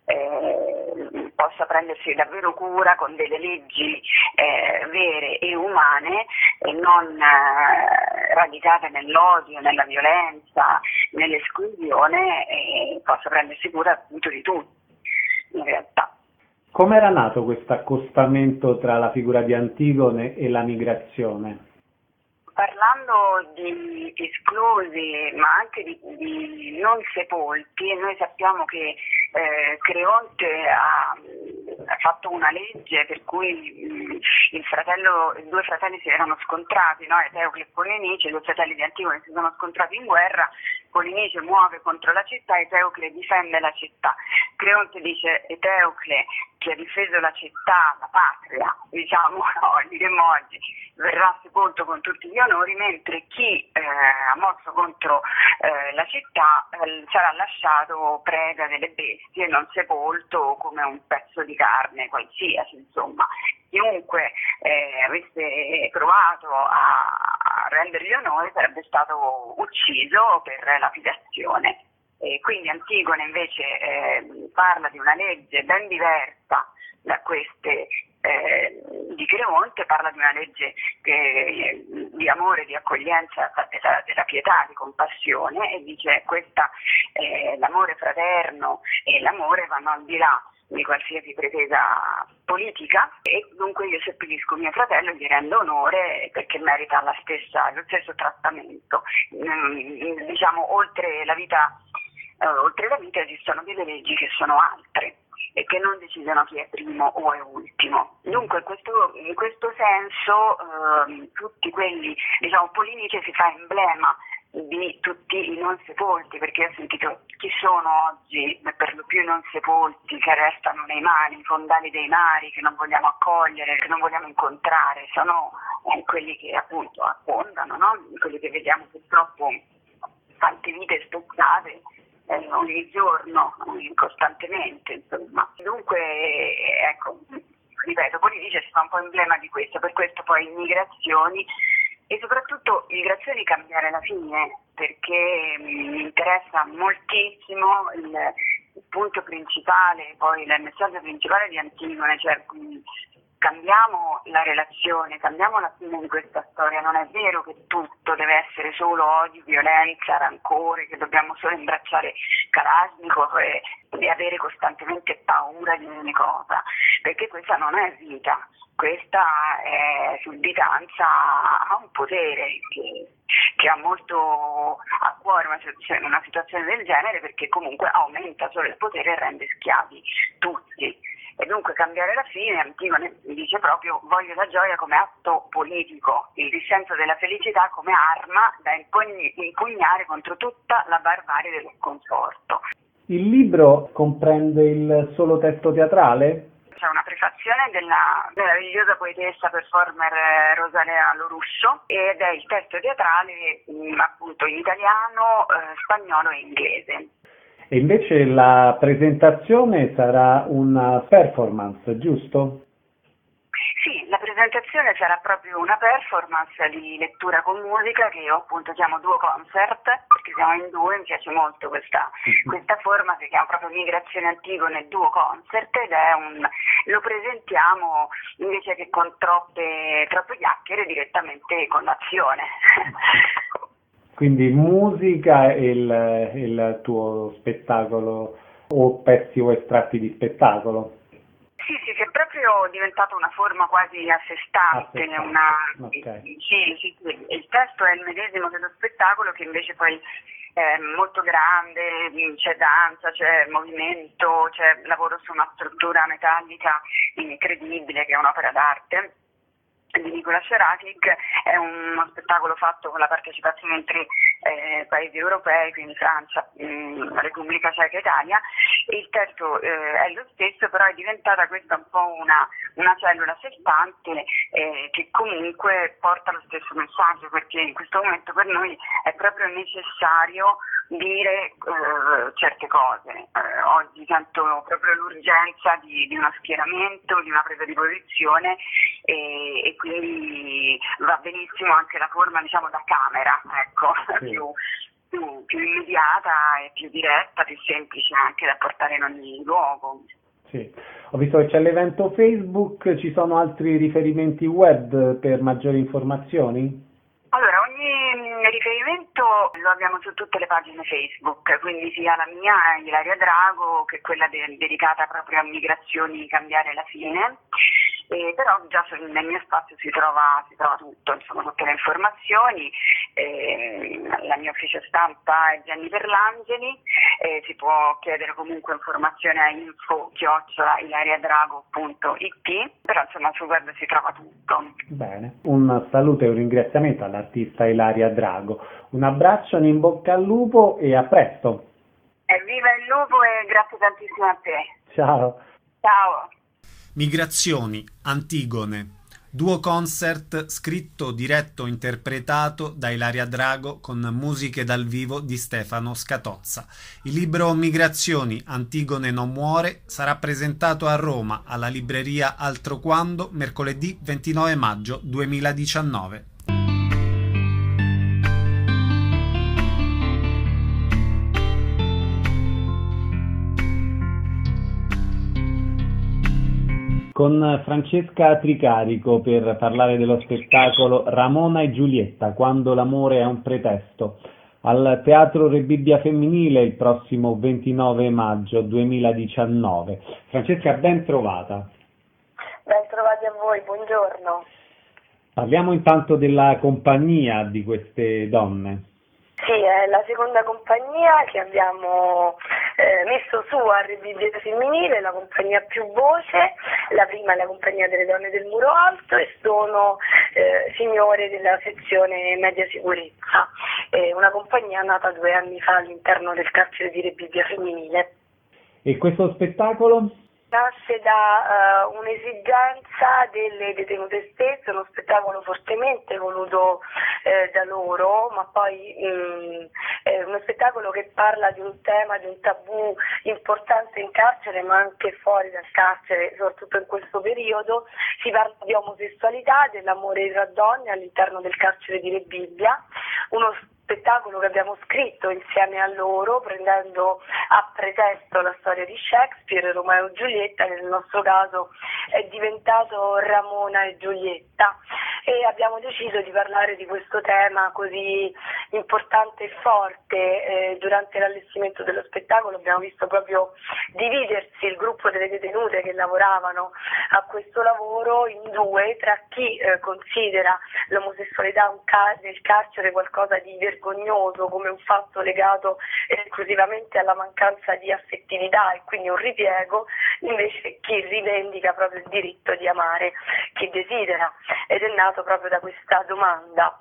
eh, possa prendersi davvero cura con delle leggi eh, vere e umane, e non eh, radicate nell'odio, nella violenza, nell'esclusione, e possa prendersi cura appunto di tutti in realtà. Come era nato questo accostamento tra la figura di Antigone e la migrazione? Parlando di esclusi, ma anche di, di non sepolti, noi sappiamo che eh, Creonte ha ha fatto una legge per cui il fratello, i due fratelli si erano scontrati, no? Eteocle e Polinice, i due fratelli di Antigone si sono scontrati in guerra, Polinice muove contro la città, Eteocle difende la città. Creonte dice: Eteocle, che ha difeso la città, la patria, diciamo, no, diremmo oggi, verrà sepolto con tutti gli onori, mentre chi eh, ha mosso contro eh, la città eh, sarà lasciato preda delle bestie, non sepolto come un pezzo di carne qualsiasi, insomma. Chiunque eh, avesse provato a, a rendergli onore sarebbe stato ucciso per lapidazione. E quindi Antigone invece eh, parla di una legge ben diversa da queste eh, di Creonte, parla di una legge che, di amore, di accoglienza, della, della pietà, di compassione, e dice questa eh, l'amore fraterno e l'amore vanno al di là di qualsiasi pretesa politica, e dunque io seppellisco mio fratello e gli rendo onore perché merita la stessa, lo stesso trattamento. Mm, diciamo, oltre la vita eh, oltre la vita esistono delle leggi che sono altre e che non decidono chi è primo o è ultimo. Dunque in questo, in questo senso eh, tutti quelli, diciamo, Polinice si fa emblema di tutti i non sepolti, perché ho sentito chi sono oggi per lo più i non sepolti che restano nei mari, i fondali dei mari che non vogliamo accogliere, che non vogliamo incontrare, sono eh, quelli che appunto affondano, no? Quelli che vediamo purtroppo tante vite spezzate eh, ogni giorno, costantemente, insomma. Dunque ecco, ripeto, Polinice si fa un po' emblema di questo, per questo poi immigrazioni e soprattutto migrazioni cambiare la fine, perché mi interessa moltissimo il, il punto principale, poi il messaggio principale di Antigone, cioè cambiamo la relazione, cambiamo la fine di questa storia. Non è vero che tutto deve essere solo odio, violenza, rancore, che dobbiamo solo imbracciare Kalashnikov e, e avere costantemente paura di ogni cosa, perché questa non è vita. Questa è sudditanza a un potere che, che ha molto a cuore una, una situazione del genere, perché comunque aumenta solo il potere e rende schiavi tutti. E dunque cambiare la fine, Antigone dice proprio: voglio la gioia come atto politico, il dissenso della felicità come arma da impugnare contro tutta la barbarie dello sconforto. Il libro comprende il solo testo teatrale? C'è una prefazione della meravigliosa poetessa performer Rosalia Lorusso ed è il testo teatrale appunto in italiano, eh, spagnolo e inglese. E invece la presentazione sarà una performance, giusto? Sì, la presentazione sarà proprio una performance di lettura con musica che io appunto chiamo duo concert, perché siamo in due, mi piace molto questa, questa forma, si chiama proprio Migrazione Antigone duo concert, ed è un, lo presentiamo invece che con troppe, troppe chiacchiere, direttamente con l'azione. Quindi musica e il, il tuo spettacolo o pezzi o estratti di spettacolo? Sì, sì, che è proprio diventata una forma quasi a sé stante, a sé stante. Una... Okay. Sì, sì, sì, il testo è il medesimo dello spettacolo, che invece poi è molto grande, c'è danza, c'è movimento, c'è lavoro su una struttura metallica incredibile che è un'opera d'arte di Nicola Seratic. È uno spettacolo fatto con la partecipazione in tre eh, paesi europei, quindi Francia, mh, Repubblica Ceca e Italia. Il testo eh, è lo stesso, però è diventata questa un po' una, una cellula a sé stante eh, che comunque porta lo stesso messaggio, perché in questo momento per noi è proprio necessario dire eh, certe cose. Eh, oggi sento proprio l'urgenza di, di uno schieramento, di una presa di posizione, e, e quindi va benissimo anche la forma, diciamo, da camera, ecco, sì. più, più, più immediata e più diretta, più semplice anche da portare in ogni luogo. Sì. Ho visto che c'è l'evento Facebook, ci sono altri riferimenti web per maggiori informazioni? Allora, ogni riferimento lo abbiamo su tutte le pagine Facebook, quindi sia la mia, Ilaria Drago, che quella de- dedicata proprio a migrazioni, cambiare la fine, e però già nel mio spazio si trova, si trova tutto, insomma, tutte le informazioni, eh, la mia ufficio stampa è Gianni Perlangeli, eh, si può chiedere comunque informazione a info chiocciola ilariadrago punto it, però insomma sul web si trova tutto. Bene, un saluto e un ringraziamento all'artista Ilaria Drago, un abbraccio, un in bocca al lupo e a presto. Evviva il lupo e grazie tantissimo a te. Ciao. Ciao. Migrazioni, Antigone. Duo concert scritto, diretto, interpretato da Ilaria Drago con musiche dal vivo di Stefano Scatozza. Il libro Migrazioni, Antigone non muore sarà presentato a Roma alla libreria Altro Quando mercoledì ventinove maggio duemiladiciannove. Con Francesca Tricarico per parlare dello spettacolo Ramona e Giulietta, quando l'amore è un pretesto, al Teatro Re Bibbia Femminile il prossimo ventinove maggio duemiladiciannove. Francesca, ben trovata. Ben trovati a voi, buongiorno. Parliamo intanto della compagnia di queste donne. Sì, è la seconda compagnia che abbiamo eh, messo su a Re Bibbia Femminile, la compagnia più voce. La prima è la compagnia delle donne del Muro Alto e sono eh, signore della sezione media sicurezza, eh, una compagnia nata due anni fa all'interno del carcere di Re Bibbia Femminile. E questo spettacolo? Nasce da uh, un'esigenza delle detenute stesse, uno spettacolo fortemente voluto eh, da loro, ma poi mh, è uno spettacolo che parla di un tema, di un tabù importante in carcere, ma anche fuori dal carcere, soprattutto in questo periodo. Si parla di omosessualità, dell'amore tra donne all'interno del carcere di Re Bibbia, uno spettacolo che abbiamo scritto insieme a loro, prendendo a pretesto la storia di Shakespeare, Romeo e Giulietta, che nel nostro caso è diventato Ramona e Giulietta, e abbiamo deciso di parlare di questo tema così importante e forte. Eh, durante l'allestimento dello spettacolo abbiamo visto proprio dividersi il gruppo delle detenute che lavoravano a questo lavoro in due, tra chi eh, considera l'omosessualità un car- nel carcere qualcosa di vergognoso, come un fatto legato esclusivamente alla mancanza di affettività e quindi un ripiego, invece chi rivendica proprio il diritto di amare chi desidera, ed è nato proprio da questa domanda: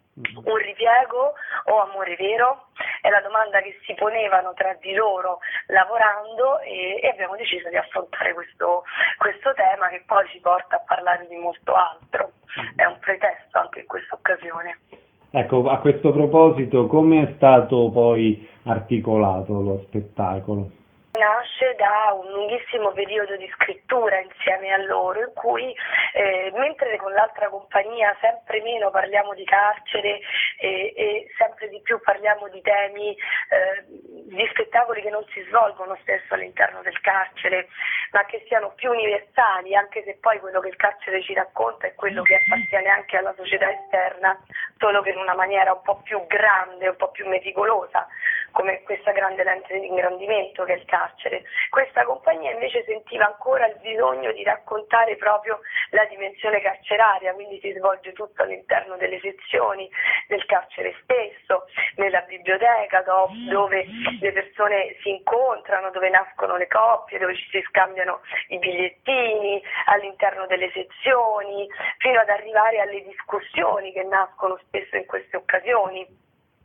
un ripiego o amore vero? È la domanda che si ponevano tra di loro lavorando, e, e abbiamo deciso di affrontare questo, questo tema, che poi ci porta a parlare di molto altro. È un pretesto anche in questa occasione. Ecco, a questo proposito, come è stato poi articolato lo spettacolo? Nasce da un lunghissimo periodo di scrittura insieme a loro, in cui eh, mentre con l'altra compagnia sempre meno parliamo di carcere e, e sempre di più parliamo di temi, eh, di spettacoli che non si svolgono spesso all'interno del carcere, ma che siano più universali, anche se poi quello che il carcere ci racconta è quello che appartiene anche alla società esterna, solo che in una maniera un po' più grande, un po' più meticolosa, come questa grande lente di ingrandimento che è il carcere. Questa compagnia invece sentiva ancora il bisogno di raccontare proprio la dimensione carceraria, quindi si svolge tutto all'interno delle sezioni del carcere stesso, nella biblioteca dove le persone si incontrano, dove nascono le coppie, dove ci si scambiano i bigliettini, all'interno delle sezioni, fino ad arrivare alle discussioni che nascono spesso in queste occasioni.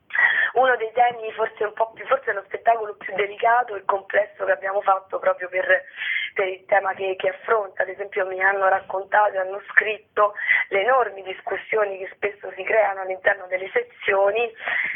Uno dei temi forse un po' più, forse è lo spettacolo più delicato e complesso che abbiamo fatto proprio per, per il tema che, che affronta. Ad esempio mi hanno raccontato e hanno scritto le enormi discussioni che spesso si creano all'interno delle sezioni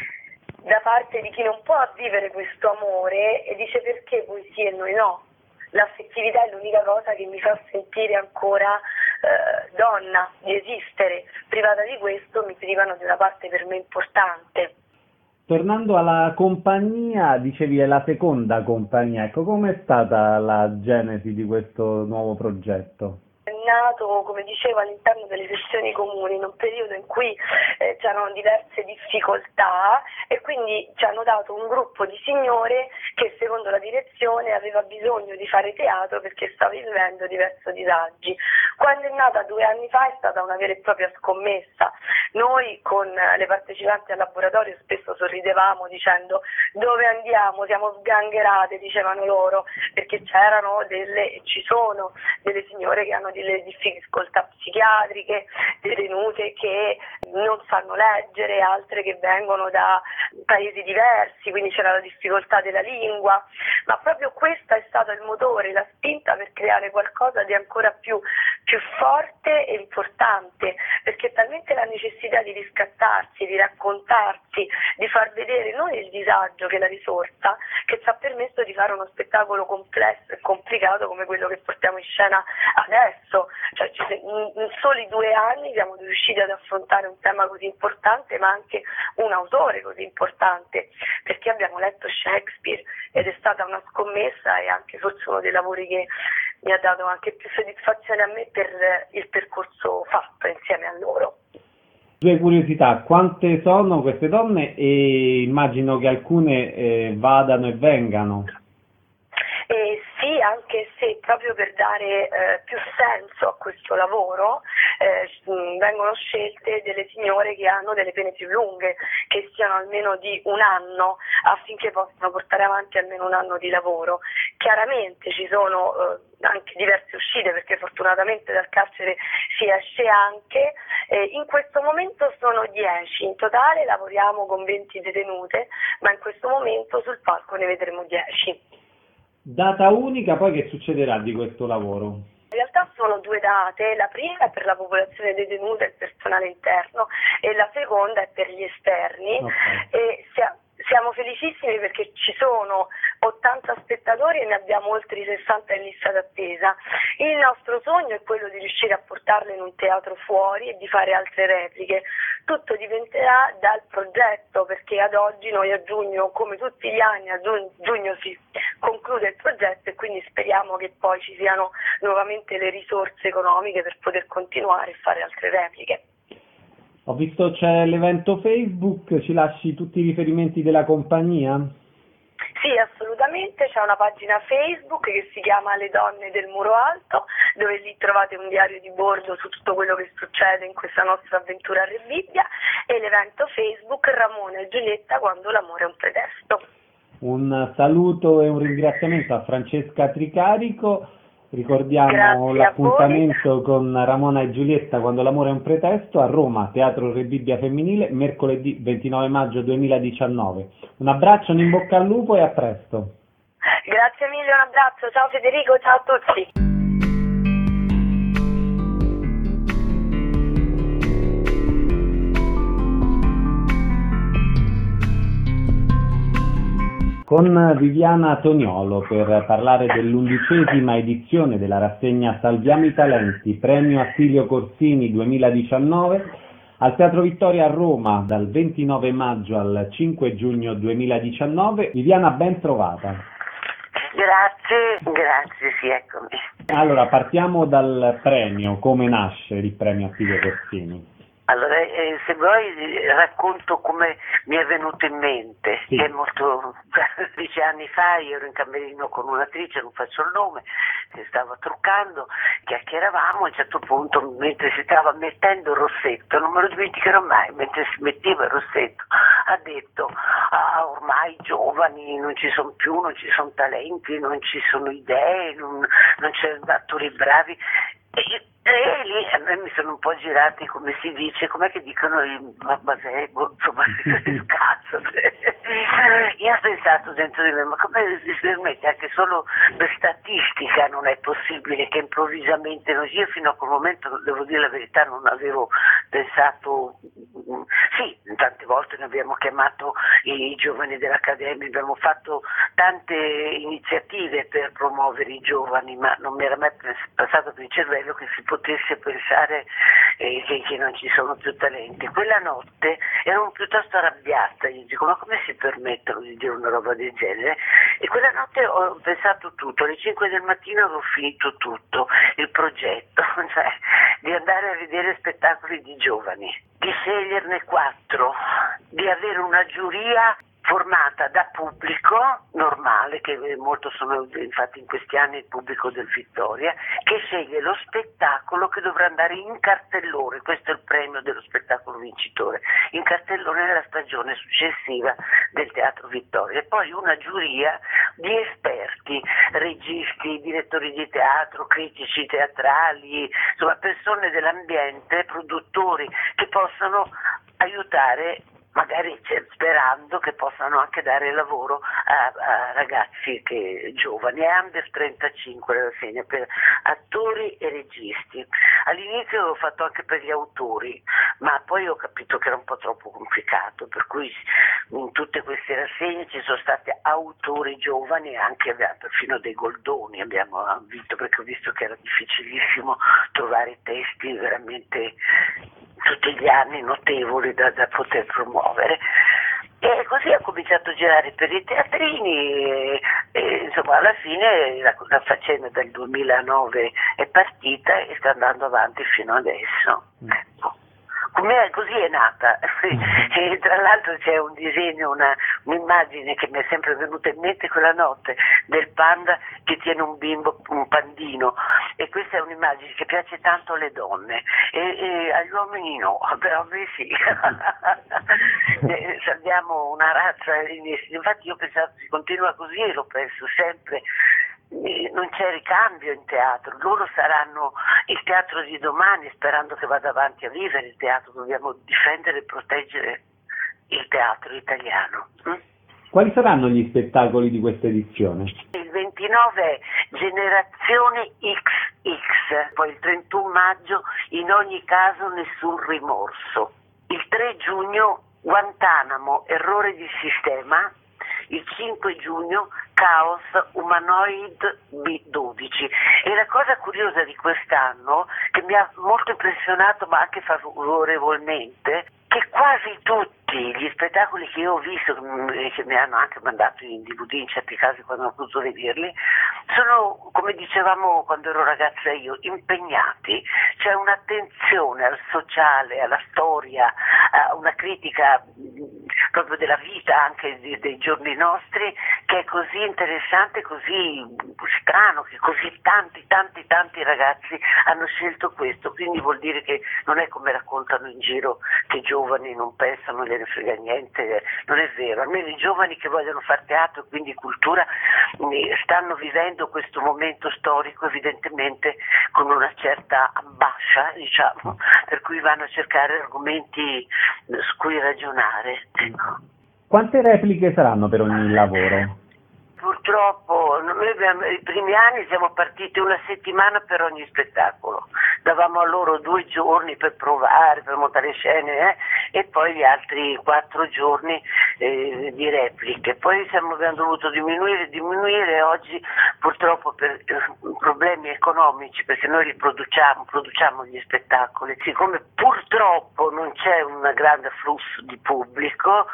da parte di chi non può vivere questo amore e dice: perché voi sì e noi no? L'affettività è l'unica cosa che mi fa sentire ancora eh, donna, di esistere. Privata di questo mi privano di una parte per me importante. Tornando alla compagnia, dicevi è la seconda compagnia, ecco, com'è stata la genesi di questo nuovo progetto? nato, come dicevo, all'interno delle sezioni comuni, in un periodo in cui eh, c'erano diverse difficoltà, e quindi ci hanno dato un gruppo di signore che secondo la direzione aveva bisogno di fare teatro perché stava vivendo diversi disagi. Quando è nata due anni fa è stata una vera e propria scommessa. Noi con le partecipanti al laboratorio spesso sorridevamo dicendo: dove andiamo? Siamo sgangherate, dicevano loro, perché c'erano delle, e ci sono delle signore che hanno delle difficoltà psichiatriche, detenute che non sanno leggere, altre che vengono da paesi diversi, quindi c'era la difficoltà della lingua, ma proprio questo è stato il motore, la spinta per creare qualcosa di ancora più, più forte e importante, perché talmente la necessità di riscattarsi, di raccontarsi, di far vedere non il disagio che la risorsa, che ci ha permesso di fare uno spettacolo complesso e complicato come quello che portiamo in scena adesso. Cioè, in, in soli due anni siamo riusciti ad affrontare un tema così importante, ma anche un autore così importante, perché abbiamo letto Shakespeare ed è stata una scommessa e anche forse uno dei lavori che mi ha dato anche più soddisfazione a me per il percorso fatto insieme a loro. Due curiosità: quante sono queste donne? E immagino che alcune eh, vadano e vengano. Eh, sì, anche se proprio per dare eh, più senso a questo lavoro eh, vengono scelte delle signore che hanno delle pene più lunghe, che siano almeno di un anno, affinché possano portare avanti almeno un anno di lavoro. Chiaramente ci sono eh, anche diverse uscite, perché fortunatamente dal carcere si esce anche. Eh, in questo momento sono dieci, in totale lavoriamo con venti detenute, ma in questo momento sul palco ne vedremo dieci. Data unica, poi che succederà di questo lavoro? In realtà sono due date, la prima è per la popolazione detenuta e il personale interno, e la seconda è per gli esterni. Okay. E sia, siamo felicissimi perché ci sono ottanta spettatori e ne abbiamo oltre i sessanta in lista d'attesa. Il nostro sogno è quello di riuscire a portarle in un teatro fuori e di fare altre repliche. Tutto dipenderà dal progetto, perché ad oggi noi a giugno, come tutti gli anni, a giugno si conclude il progetto, e quindi speriamo che poi ci siano nuovamente le risorse economiche per poter continuare e fare altre repliche. Ho visto c'è l'evento Facebook, ci lasci tutti i riferimenti della compagnia? Sì, assolutamente, c'è una pagina Facebook che si chiama Le Donne del Muro Alto, dove lì trovate un diario di bordo su tutto quello che succede in questa nostra avventura a Rebibbia, e l'evento Facebook Ramona e Giulietta quando l'amore è un pretesto. Un saluto e un ringraziamento a Francesca Tricarico. Ricordiamo Grazie l'appuntamento con Ramona e Giulietta quando l'amore è un pretesto a Roma, Teatro Rebibbia Femminile, mercoledì ventinove maggio duemiladiciannove. Un abbraccio, un in bocca al lupo e a presto. Grazie mille, un abbraccio, ciao Federico, ciao a tutti. Con Viviana Toniolo per parlare dell'undicesima edizione della rassegna Salviamo i Talenti, premio Attilio Corsini duemiladiciannove, al Teatro Vittoria a Roma dal ventinove maggio al cinque giugno duemiladiciannove. Viviana, ben trovata. Grazie, grazie, sì, eccomi. Allora, partiamo dal premio. Come nasce il premio Attilio Corsini? Allora, eh, se vuoi racconto come mi è venuto in mente, sì. È molto, dieci anni fa io ero in camerino con un'attrice, non faccio il nome, che stava truccando, chiacchieravamo, a un certo punto mentre si stava mettendo il rossetto, non me lo dimenticherò mai, mentre si metteva il rossetto, ha detto, ah, ormai i giovani non ci sono più, non ci sono talenti, non ci sono idee, non, non c'è attori bravi. E, e lì a me mi sono un po' girati, come si dice, com'è che dicono i babasego, insomma, il cazzo. Io ho pensato dentro di me, ma come si permette, anche solo per statistica non è possibile che improvvisamente, io fino a quel momento, devo dire la verità, non avevo pensato, sì, tante volte ne abbiamo chiamato i giovani dell'Accademia, abbiamo fatto tante iniziative per promuovere i giovani, ma non mi era mai passato per il cervello che si potesse pensare eh, che, che non ci sono più talenti. Quella notte ero piuttosto arrabbiata, io dico ma come si permettono di dire una roba del genere? E quella notte ho pensato tutto, alle cinque del mattino avevo finito tutto, il progetto, cioè di andare a vedere spettacoli di giovani, di sceglierne quattro, di avere una giuria formata da pubblico normale, che molto sono infatti in questi anni il pubblico del Vittoria, che sceglie lo spettacolo che dovrà andare in cartellone, questo è il premio dello spettacolo vincitore, in cartellone nella stagione successiva del Teatro Vittoria, e poi una giuria di esperti, registi, direttori di teatro, critici teatrali, insomma persone dell'ambiente, produttori che possano aiutare, magari sperando che possano anche dare lavoro a, a ragazzi che, giovani, è under trentacinque la rassegna per attori e registi. All'inizio avevo fatto anche per gli autori, ma poi ho capito che era un po' troppo complicato, per cui in tutte queste rassegne ci sono stati autori giovani e anche perfino dei goldoni abbiamo vinto, perché ho visto che era difficilissimo trovare testi veramente tutti gli anni notevoli da, da poter promuovere. E così ho cominciato a girare per i teatrini e, e insomma alla fine la, la faccenda del duemilanove è partita e sta andando avanti fino adesso. Mm. Ecco. Com'è, così è nata. E tra l'altro c'è un disegno, una, un'immagine che mi è sempre venuta in mente quella notte del panda che tiene un bimbo, un pandino, e questa è un'immagine che piace tanto alle donne e, e agli uomini no, però a me sì. Abbiamo una razza, infatti io pensavo si continua così e lo penso sempre. Non c'è ricambio in teatro, loro saranno il teatro di domani, sperando che vada avanti a vivere il teatro. Dobbiamo difendere e proteggere il teatro italiano. hm? Quali saranno gli spettacoli di questa edizione? Il ventinove è Generazione X X, poi il trentuno maggio In ogni caso nessun rimorso, il tre giugno Guantanamo, errore di sistema, il cinque giugno Caos Umanoid B dodici. E la cosa curiosa di quest'anno, che mi ha molto impressionato ma anche favorevolmente, che quasi tutti gli spettacoli che io ho visto, che mi hanno anche mandato in D V D in certi casi quando ho potuto vederli, sono, come dicevamo quando ero ragazza io, impegnati. C'è un'attenzione al sociale, alla storia, a una critica proprio della vita anche dei giorni nostri, che è così interessante, così strano, che così tanti, tanti, tanti ragazzi hanno scelto questo. Quindi vuol dire che non è come raccontano in giro che i giovani non pensano, non gliene frega niente, non è vero. Almeno i giovani che vogliono fare teatro e quindi cultura stanno vivendo questo momento storico evidentemente con una certa ambascia, diciamo, per cui vanno a cercare argomenti su cui ragionare. Quante repliche saranno per ogni lavoro? Purtroppo noi abbiamo, i primi anni siamo partiti una settimana per ogni spettacolo, davamo a loro due giorni per provare, per montare scene eh, e poi gli altri quattro giorni eh, di repliche. Poi siamo, abbiamo dovuto diminuire, diminuire oggi purtroppo per eh, problemi economici, perché noi li produciamo, produciamo gli spettacoli. Siccome purtroppo non c'è un grande afflusso di pubblico,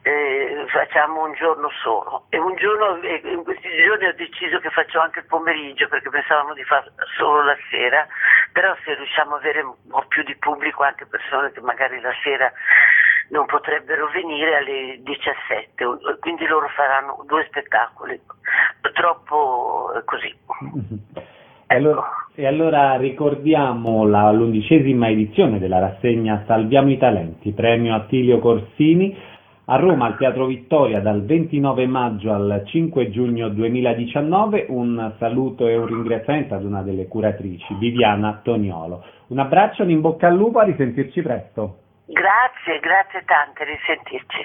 eh, facciamo un giorno solo e un giorno in questi giorni ho deciso che faccio anche il pomeriggio, perché pensavamo di fare solo la sera, però se riusciamo a avere un po' più di pubblico, anche persone che magari la sera non potrebbero venire alle diciassette, quindi loro faranno due spettacoli. Purtroppo è così. E allora, e allora ricordiamo la, l'undicesima edizione della rassegna Salviamo i Talenti, premio Attilio Corsini, a Roma al Teatro Vittoria dal ventinove maggio al cinque giugno duemiladiciannove. Un saluto e un ringraziamento ad una delle curatrici, Viviana Toniolo. Un abbraccio, un in bocca al lupo, a risentirci presto. Grazie, grazie tante, risentirci.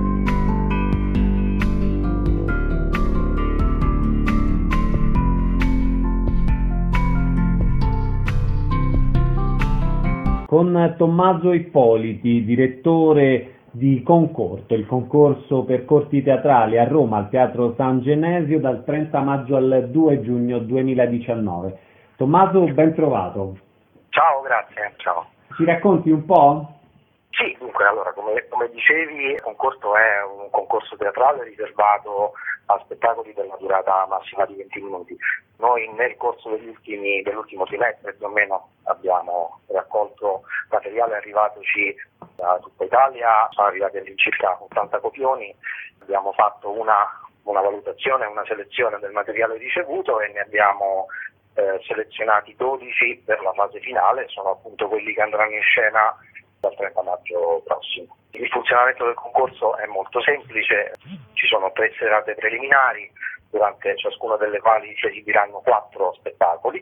Con Tommaso Ippoliti, direttore di Concorto, il concorso per corti teatrali a Roma al Teatro San Genesio dal trenta maggio al due giugno duemiladiciannove. Tommaso, ben trovato. Ciao, grazie, ciao. Ci racconti un po'? Sì, dunque, allora, come, come dicevi, il concorso è un concorso teatrale riservato a spettacoli per la durata massima di venti minuti. Noi nel corso degli ultimi, dell'ultimo trimestre più o meno abbiamo raccolto materiale arrivatoci da tutta Italia, sono arrivati all'incirca ottanta copioni, abbiamo fatto una, una valutazione, una selezione del materiale ricevuto e ne abbiamo eh, selezionati dodici per la fase finale, sono appunto quelli che andranno in scena dal trenta maggio prossimo. Il funzionamento del concorso è molto semplice, ci sono tre serate preliminari, durante ciascuna delle quali si esibiranno quattro spettacoli.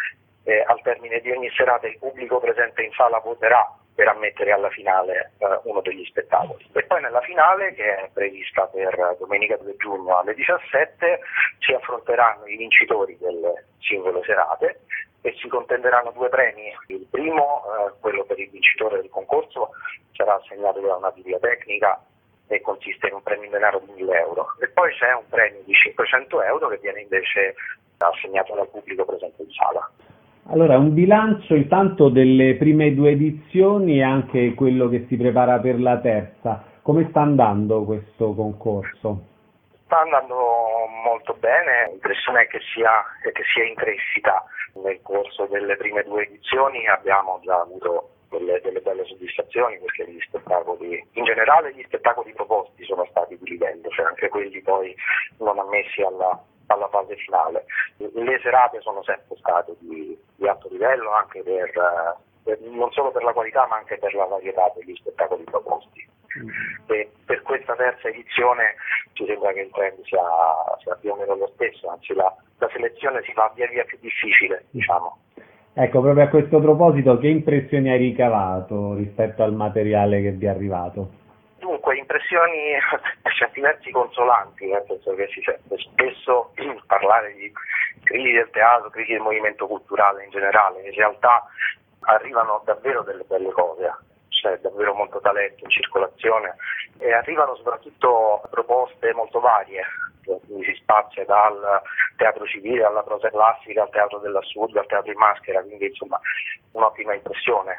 E al termine di ogni serata il pubblico presente in sala voterà per ammettere alla finale eh, uno degli spettacoli. E poi nella finale, che è prevista per domenica due giugno alle diciassette, si affronteranno i vincitori delle singole serate e si contenderanno due premi. Il primo, eh, quello per il vincitore del concorso, sarà assegnato da una bibliotecnica e consiste in un premio in denaro di mille euro. E poi c'è un premio di cinquecento euro che viene invece assegnato dal pubblico presente in sala. Allora, un bilancio intanto delle prime due edizioni e anche quello che si prepara per la terza. Come sta andando questo concorso? Sta andando molto bene, l'impressione è che sia, è che sia in crescita. Nel corso delle prime due edizioni abbiamo già avuto delle, delle belle soddisfazioni, perché gli spettacoli, in generale gli spettacoli proposti sono stati di livello, cioè anche quelli poi non ammessi alla, alla fase finale. Le serate sono sempre state di, di alto livello, anche per, per, non solo per la qualità ma anche per la varietà degli spettacoli proposti. E per questa terza edizione ci sembra che il trend sia, sia più o meno lo stesso, anzi la, la selezione si fa via via più difficile, diciamo. Ecco, proprio a questo proposito, che impressioni hai ricavato rispetto al materiale che vi è arrivato? Dunque, impressioni per certi versi consolanti, nel senso che si sente spesso parlare di crisi del teatro, crisi del movimento culturale in generale. In realtà arrivano davvero delle belle cose, c'è davvero molto talento in circolazione e arrivano soprattutto proposte molto varie, quindi si spazia dal teatro civile alla prosa classica, al teatro dell'assurdo, al teatro in maschera, quindi insomma un'ottima impressione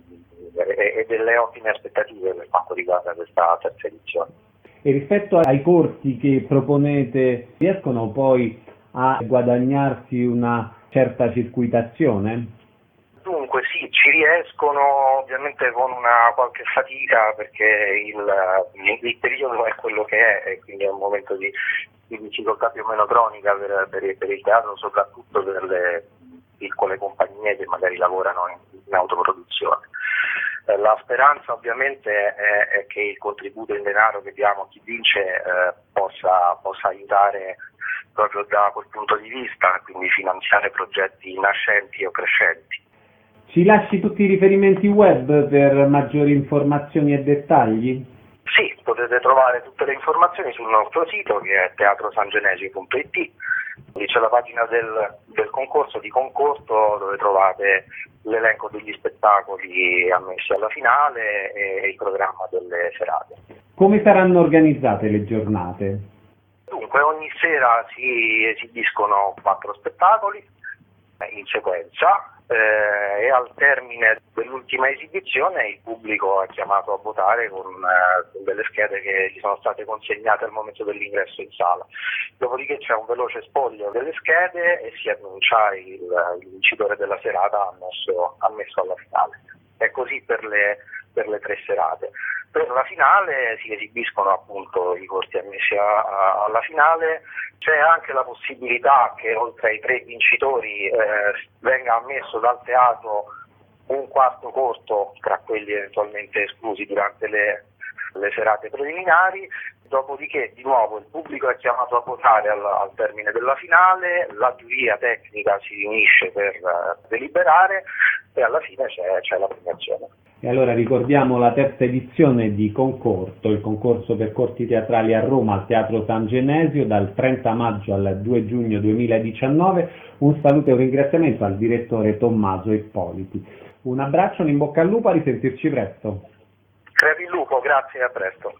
e, e delle ottime aspettative per quanto riguarda questa terza edizione. E rispetto ai corsi che proponete, riescono poi a guadagnarsi una certa circuitazione? Dunque sì, ci riescono ovviamente con una qualche fatica, perché il, il periodo è quello che è e quindi è un momento di, di difficoltà più o meno cronica per, per, per il teatro, soprattutto per le piccole compagnie che magari lavorano in, in autoproduzione. Eh, la speranza ovviamente è, è che il contributo in denaro che diamo a chi vince eh, possa, possa aiutare proprio da quel punto di vista, quindi finanziare progetti nascenti o crescenti. Ci lasci tutti i riferimenti web per maggiori informazioni e dettagli? Sì, potete trovare tutte le informazioni sul nostro sito, che è teatro san genesi punto it. Lì c'è la pagina del, del concorso di concorso, dove trovate l'elenco degli spettacoli ammessi alla finale e il programma delle serate. Come saranno organizzate le giornate? Dunque, ogni sera si esibiscono quattro spettacoli in sequenza. Eh, e al termine dell'ultima esibizione il pubblico è chiamato a votare con, eh, con delle schede che gli sono state consegnate al momento dell'ingresso in sala. Dopodiché c'è un veloce spoglio delle schede e si annuncia il, il vincitore della serata ammesso, ammesso alla finale. È così per le, per le tre serate. Per la finale si esibiscono appunto i corsi ammessi a, a, alla finale. C'è anche la possibilità che oltre ai tre vincitori eh, venga ammesso dal teatro un quarto corso tra quelli eventualmente esclusi durante le, le serate preliminari, dopodiché di nuovo il pubblico è chiamato a votare al, al termine della finale, la giuria tecnica si riunisce per uh, deliberare e alla fine c'è, c'è la premiazione. E allora ricordiamo la terza edizione di Concorso, il concorso per corti teatrali a Roma al Teatro San Genesio dal trenta maggio al due giugno duemiladiciannove. Un saluto e un ringraziamento al direttore Tommaso Ippoliti. Un abbraccio, un in bocca al lupo, a risentirci presto. Crepi il lupo, grazie e a presto.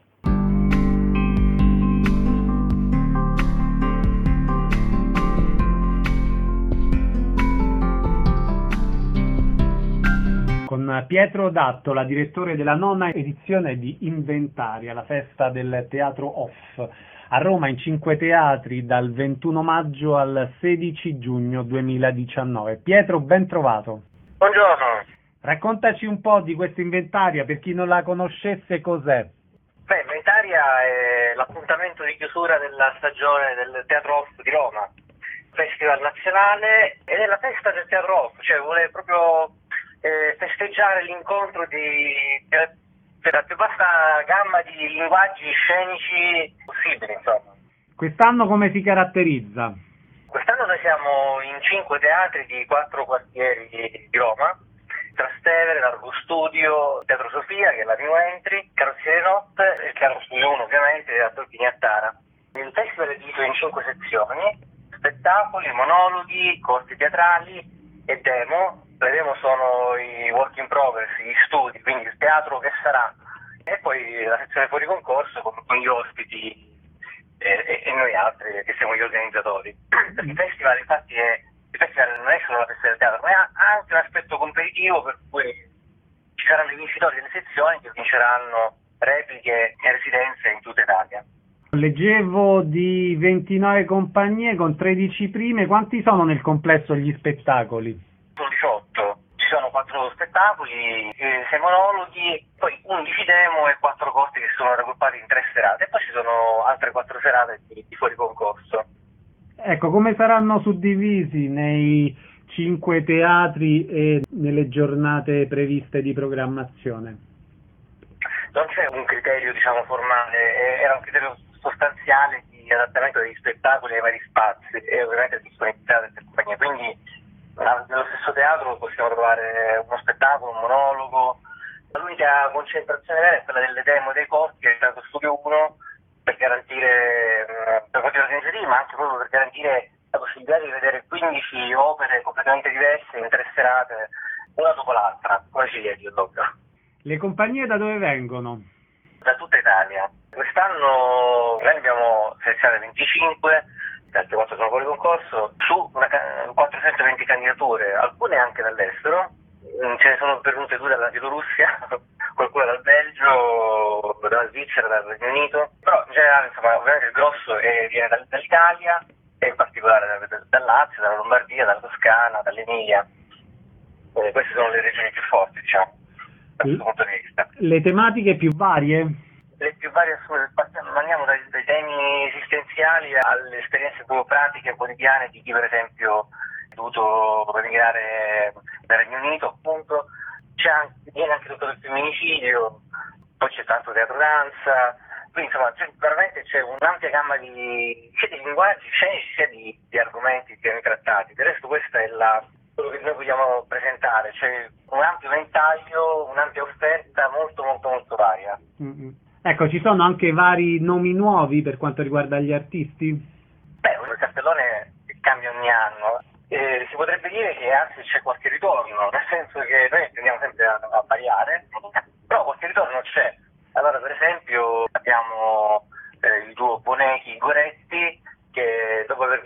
con Pietro D'Attola, direttore della nona edizione di Inventaria, la festa del teatro off, a Roma in cinque teatri dal ventuno maggio al sedici giugno duemiladiciannove. Pietro, ben trovato. Buongiorno. Raccontaci un po' di questa Inventaria, per chi non la conoscesse, cos'è? Beh, Inventaria è l'appuntamento di chiusura della stagione del Teatro Off di Roma, festival nazionale, ed è la festa del Teatro Off, cioè vuole proprio eh, festeggiare l'incontro di, della più vasta gamma di linguaggi scenici possibili, insomma. Quest'anno come si caratterizza? Quest'anno noi siamo in cinque teatri di quattro quartieri di, di Roma: Trastevere, Largo Studio, Teatro Sofia, che è la New Entry, Carrozzeria Notte, il Teatro Studio uno ovviamente, e Teatro Pignatara. Il festival è diviso in cinque sezioni: spettacoli, monologhi, corti teatrali e demo. Le demo sono i work in progress, gli studi, quindi il teatro che sarà, e poi la sezione fuori concorso con, con gli ospiti e, e noi altri che siamo gli organizzatori. Perché il festival infatti è il festival non è solo la festa del teatro, ma ha anche un aspetto competitivo, per cui ci saranno i vincitori delle sezioni che vinceranno repliche e residenze in tutta Italia. Leggevo di ventinove compagnie con tredici prime. Quanti sono nel complesso gli spettacoli? Sono diciotto. Ci sono quattro spettacoli, sei monologhi, poi undici demo e quattro corti che sono raggruppati in tre serate, e poi ci sono altre quattro serate di, di fuori concorso. Ecco, come saranno suddivisi nei cinque teatri e nelle giornate previste di programmazione? Non c'è un criterio, diciamo, formale, era un criterio sostanziale di adattamento degli spettacoli ai vari spazi e ovviamente di disponibilità delle compagnie. Quindi nello stesso teatro possiamo trovare uno spettacolo, un monologo. L'unica concentrazione vera è quella delle demo e dei corti, che è il Teatro Studio uno, per garantire, per motivi organizzativi, ma anche proprio per garantire la possibilità di vedere quindici opere completamente diverse in tre serate, una dopo l'altra, come ci viene proprio. Le compagnie da dove vengono? Da tutta Italia. Quest'anno noi abbiamo selezionato venticinque, le altre quattro sono fuori concorso, su una, quattrocentoventi candidature, alcune anche dall'estero. Ce ne sono pervenute due dalla Bielorussia, qualcuna dal Belgio, dalla Svizzera, dal Regno Unito, però in generale, insomma, ovviamente il grosso è, viene dall'Italia, e in particolare dal Lazio, dalla Lombardia, dalla Toscana, dall'Emilia. Eh, queste sono le regioni più forti, diciamo, da questo punto di vista. Le tematiche più varie? Le più varie andiamo dai, dai temi esistenziali alle esperienze proprio pratiche quotidiane di chi, per esempio, è dovuto emigrare dal Regno Unito, appunto. C'è anche, viene anche tutto il femminicidio, poi c'è tanto teatro danza, quindi insomma c'è, veramente c'è un'ampia gamma di sia di linguaggi scenici sia di, di argomenti che viene trattati. Del resto questa è la, quello che noi vogliamo presentare, cioè un ampio ventaglio, un'ampia offerta molto molto molto varia. Mm-hmm. Ecco, ci sono anche vari nomi nuovi per quanto riguarda gli artisti? Beh, il cartellone cambia ogni anno. Eh, si potrebbe dire che anzi c'è qualche ritorno, nel senso che noi tendiamo sempre a, a variare, però qualche ritorno c'è. Allora, per esempio, abbiamo eh, il duo Bonechi-Goretti, che dopo aver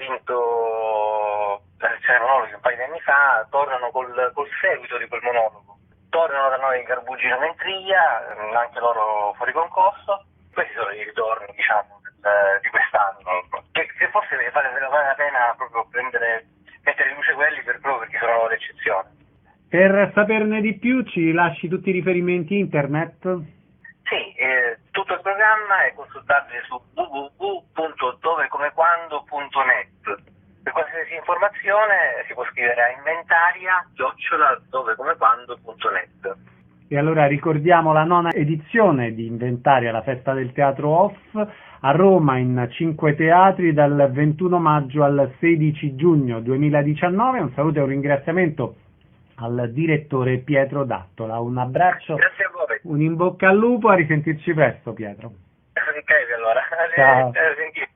vinto la sezione monologhi un paio di anni fa, tornano col, col seguito di quel monologo. Tornano da noi Garbugino Mentria, anche loro fuori concorso. Questi sono i ritorni, diciamo, del, di quest'anno, che, che forse vale, vale la pena proprio prendere, mettere in luce quelli per, proprio perché sono l'eccezione. Per saperne di più ci lasci tutti i riferimenti internet? Sì, eh, tutto il programma è consultabile su w w w punto dovecomequando punto net. Per qualsiasi informazione si può scrivere a inventaria chiocciola dovecomequando punto net. E allora ricordiamo la nona edizione di Inventaria, la festa del teatro off, a Roma in cinque teatri dal ventuno maggio al sedici giugno duemiladiciannove. Un saluto e un ringraziamento al direttore Pietro D'Attola. Un abbraccio, grazie a voi. Un in bocca al lupo, a risentirci presto, Pietro. Ok, allora. Ciao. A risentirci.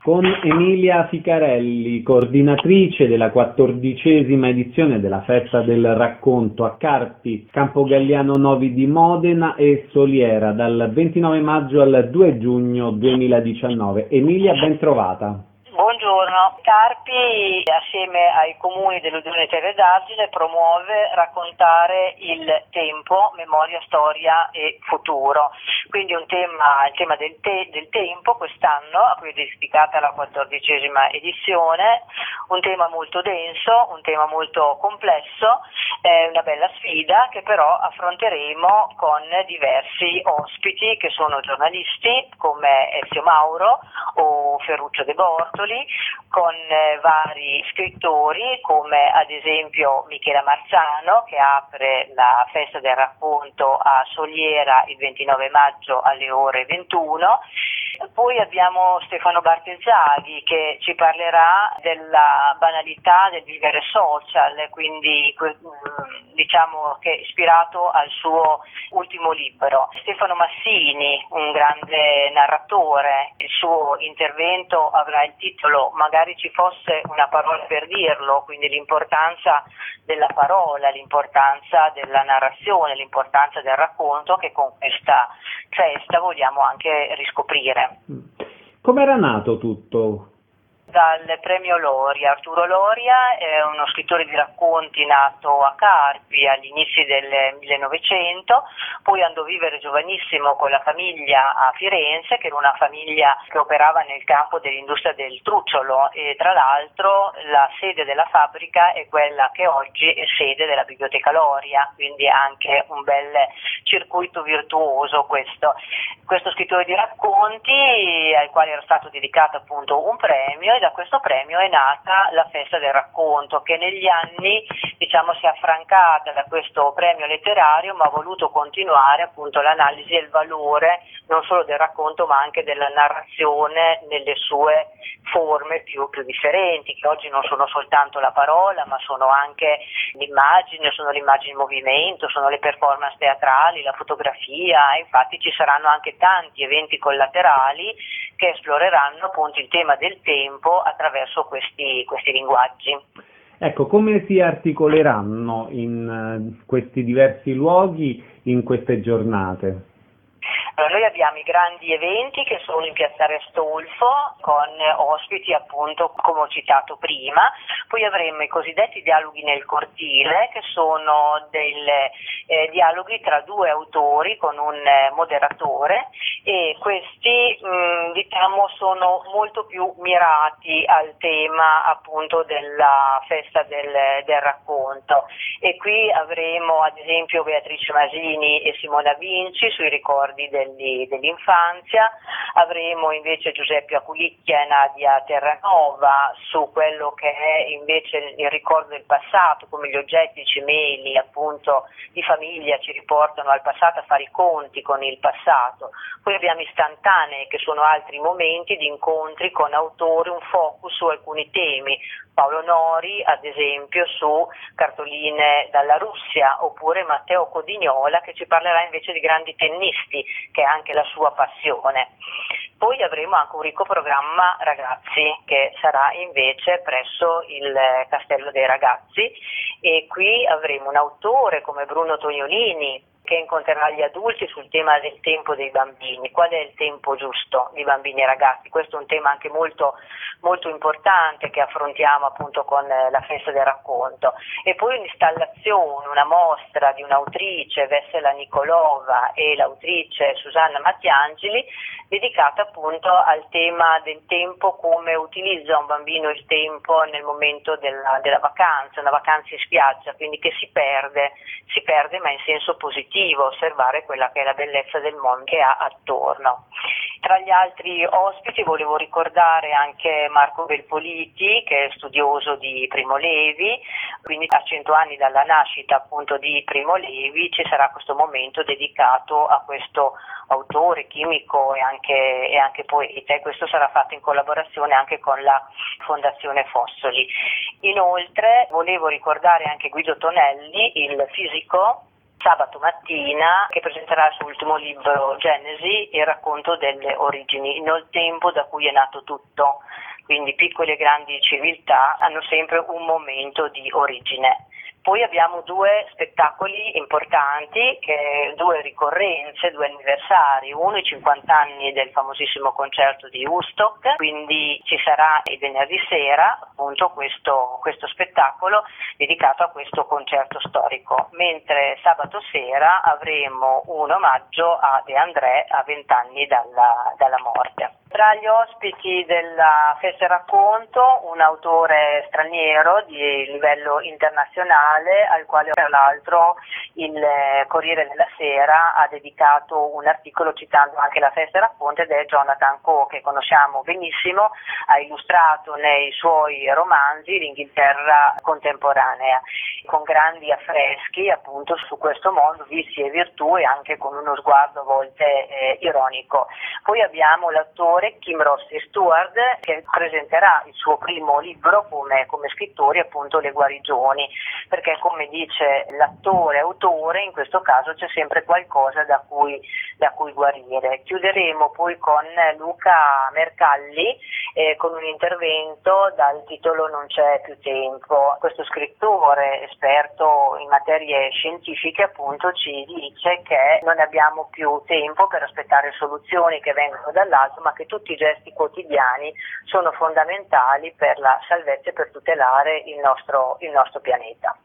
con Emilia Ficarelli, coordinatrice della quattordicesima edizione della Festa del Racconto a Carpi, Campo Galliano Novi di Modena e Soliera, dal ventinove maggio al due giugno duemiladiciannove. Emilia, ben trovata. Buongiorno. Carpi, assieme ai comuni dell'Unione Terre d'Argine, promuove Raccontare il tempo, memoria, storia e futuro. Quindi un tema, il tema del, te, del tempo quest'anno, a cui è dedicata la quattordicesima edizione, un tema molto denso, un tema molto complesso, è una bella sfida che però affronteremo con diversi ospiti che sono giornalisti come Ezio Mauro o Ferruccio De Bortoli, con eh, vari scrittori come ad esempio Michela Marzano, che apre la Festa del Racconto a Soliera il ventinove maggio alle ore ventuno. Poi abbiamo Stefano Bartezzaghi che ci parlerà della banalità del vivere social, quindi diciamo che è ispirato al suo ultimo libro. Stefano Massini, un grande narratore, il suo intervento avrà il titolo Magari ci fosse una parola per dirlo, quindi l'importanza della parola, l'importanza della narrazione, l'importanza del racconto che con questa festa vogliamo anche riscoprire. Com'era nato tutto? Dal premio Loria. Arturo Loria è uno scrittore di racconti nato a Carpi agli inizi del millenovecento, poi andò a vivere giovanissimo con la famiglia a Firenze, che era una famiglia che operava nel campo dell'industria del trucciolo, e tra l'altro la sede della fabbrica è quella che oggi è sede della Biblioteca Loria, quindi anche un bel circuito virtuoso questo. Questo scrittore di racconti al quale era stato dedicato appunto un premio, e da questo premio è nata la Festa del Racconto, che negli anni diciamo si è affrancata da questo premio letterario, ma ha voluto continuare appunto l'analisi del valore non solo del racconto ma anche della narrazione nelle sue forme più, più differenti, che oggi non sono soltanto la parola ma sono anche l'immagine, sono le immagini in movimento, sono le performance teatrali, la fotografia, e infatti ci saranno anche tanti eventi collaterali che esploreranno appunto il tema del tempo attraverso questi, questi linguaggi. Ecco, come si articoleranno in uh, questi diversi luoghi in queste giornate? Allora, noi abbiamo i grandi eventi che sono in Piazza Astolfo con ospiti appunto come ho citato prima, poi avremo i cosiddetti dialoghi nel cortile, che sono dei eh, dialoghi tra due autori con un eh, moderatore, e questi mh, diciamo sono molto più mirati al tema appunto della festa del, del racconto, e qui avremo ad esempio Beatrice Masini e Simona Vinci sui ricordi del dell'infanzia, avremo invece Giuseppe Aculicchia e Nadia Terranova su quello che è invece il ricordo del passato, come gli oggetti cimeli appunto di famiglia ci riportano al passato, a fare i conti con il passato. Poi abbiamo istantanee, che sono altri momenti di incontri con autori, un focus su alcuni temi. Paolo Nori ad esempio su cartoline dalla Russia, oppure Matteo Codignola che ci parlerà invece di grandi tennisti, che è anche la sua passione. Poi avremo anche un ricco programma ragazzi che sarà invece presso il Castello dei Ragazzi, e qui avremo un autore come Bruno Tognolini che incontrerà gli adulti sul tema del tempo dei bambini, qual è il tempo giusto di bambini e ragazzi. Questo è un tema anche molto, molto importante che affrontiamo appunto con la Festa del Racconto. E poi un'installazione, una mostra di un'autrice, Vessela Nicolova, e l'autrice Susanna Mattiangeli, dedicata appunto al tema del tempo, come utilizza un bambino il tempo nel momento della, della vacanza, una vacanza in spiaggia, quindi che si perde, si perde ma in senso positivo, osservare quella che è la bellezza del mondo che ha attorno. Tra gli altri ospiti volevo ricordare anche Marco Belpoliti, che è studioso di Primo Levi, quindi a cento anni dalla nascita appunto di Primo Levi ci sarà questo momento dedicato a questo autore, chimico e anche, e anche poeta, e questo sarà fatto in collaborazione anche con la Fondazione Fossoli. Inoltre volevo ricordare anche Guido Tonelli, il fisico, sabato mattina, che presenterà il suo ultimo libro Genesi, il racconto delle origini, il tempo da cui è nato tutto. quindi piccole e grandi civiltà hanno sempre un momento di origine. Poi abbiamo due spettacoli importanti, che, due ricorrenze, due anniversari, uno i cinquanta anni del famosissimo concerto di Woodstock, quindi ci sarà il venerdì sera appunto questo, questo spettacolo dedicato a questo concerto storico, mentre sabato sera avremo un omaggio a De André a vent'anni dalla, dalla morte. Tra gli ospiti della Festa Racconto un autore straniero di livello internazionale al quale tra l'altro il Corriere della Sera ha dedicato un articolo citando anche la Festa Racconto, ed è Jonathan Coe, che conosciamo benissimo, ha illustrato nei suoi romanzi l'Inghilterra contemporanea con grandi affreschi appunto su questo mondo, vizi e virtù, e anche con uno sguardo a volte eh, ironico. Poi abbiamo l'attore Kim Rossi Stewart, che presenterà il suo primo libro come, come scrittore, appunto Le guarigioni, perché come dice l'attore autore in questo caso c'è sempre qualcosa da cui, da cui guarire. Chiuderemo poi con Luca Mercalli eh, con un intervento dal titolo Non c'è più tempo. Questo scrittore esperto in materie scientifiche appunto ci dice che non abbiamo più tempo per aspettare soluzioni che vengono dall'alto, ma che tutti i gesti quotidiani sono fondamentali per la salvezza e per tutelare il nostro, il nostro pianeta.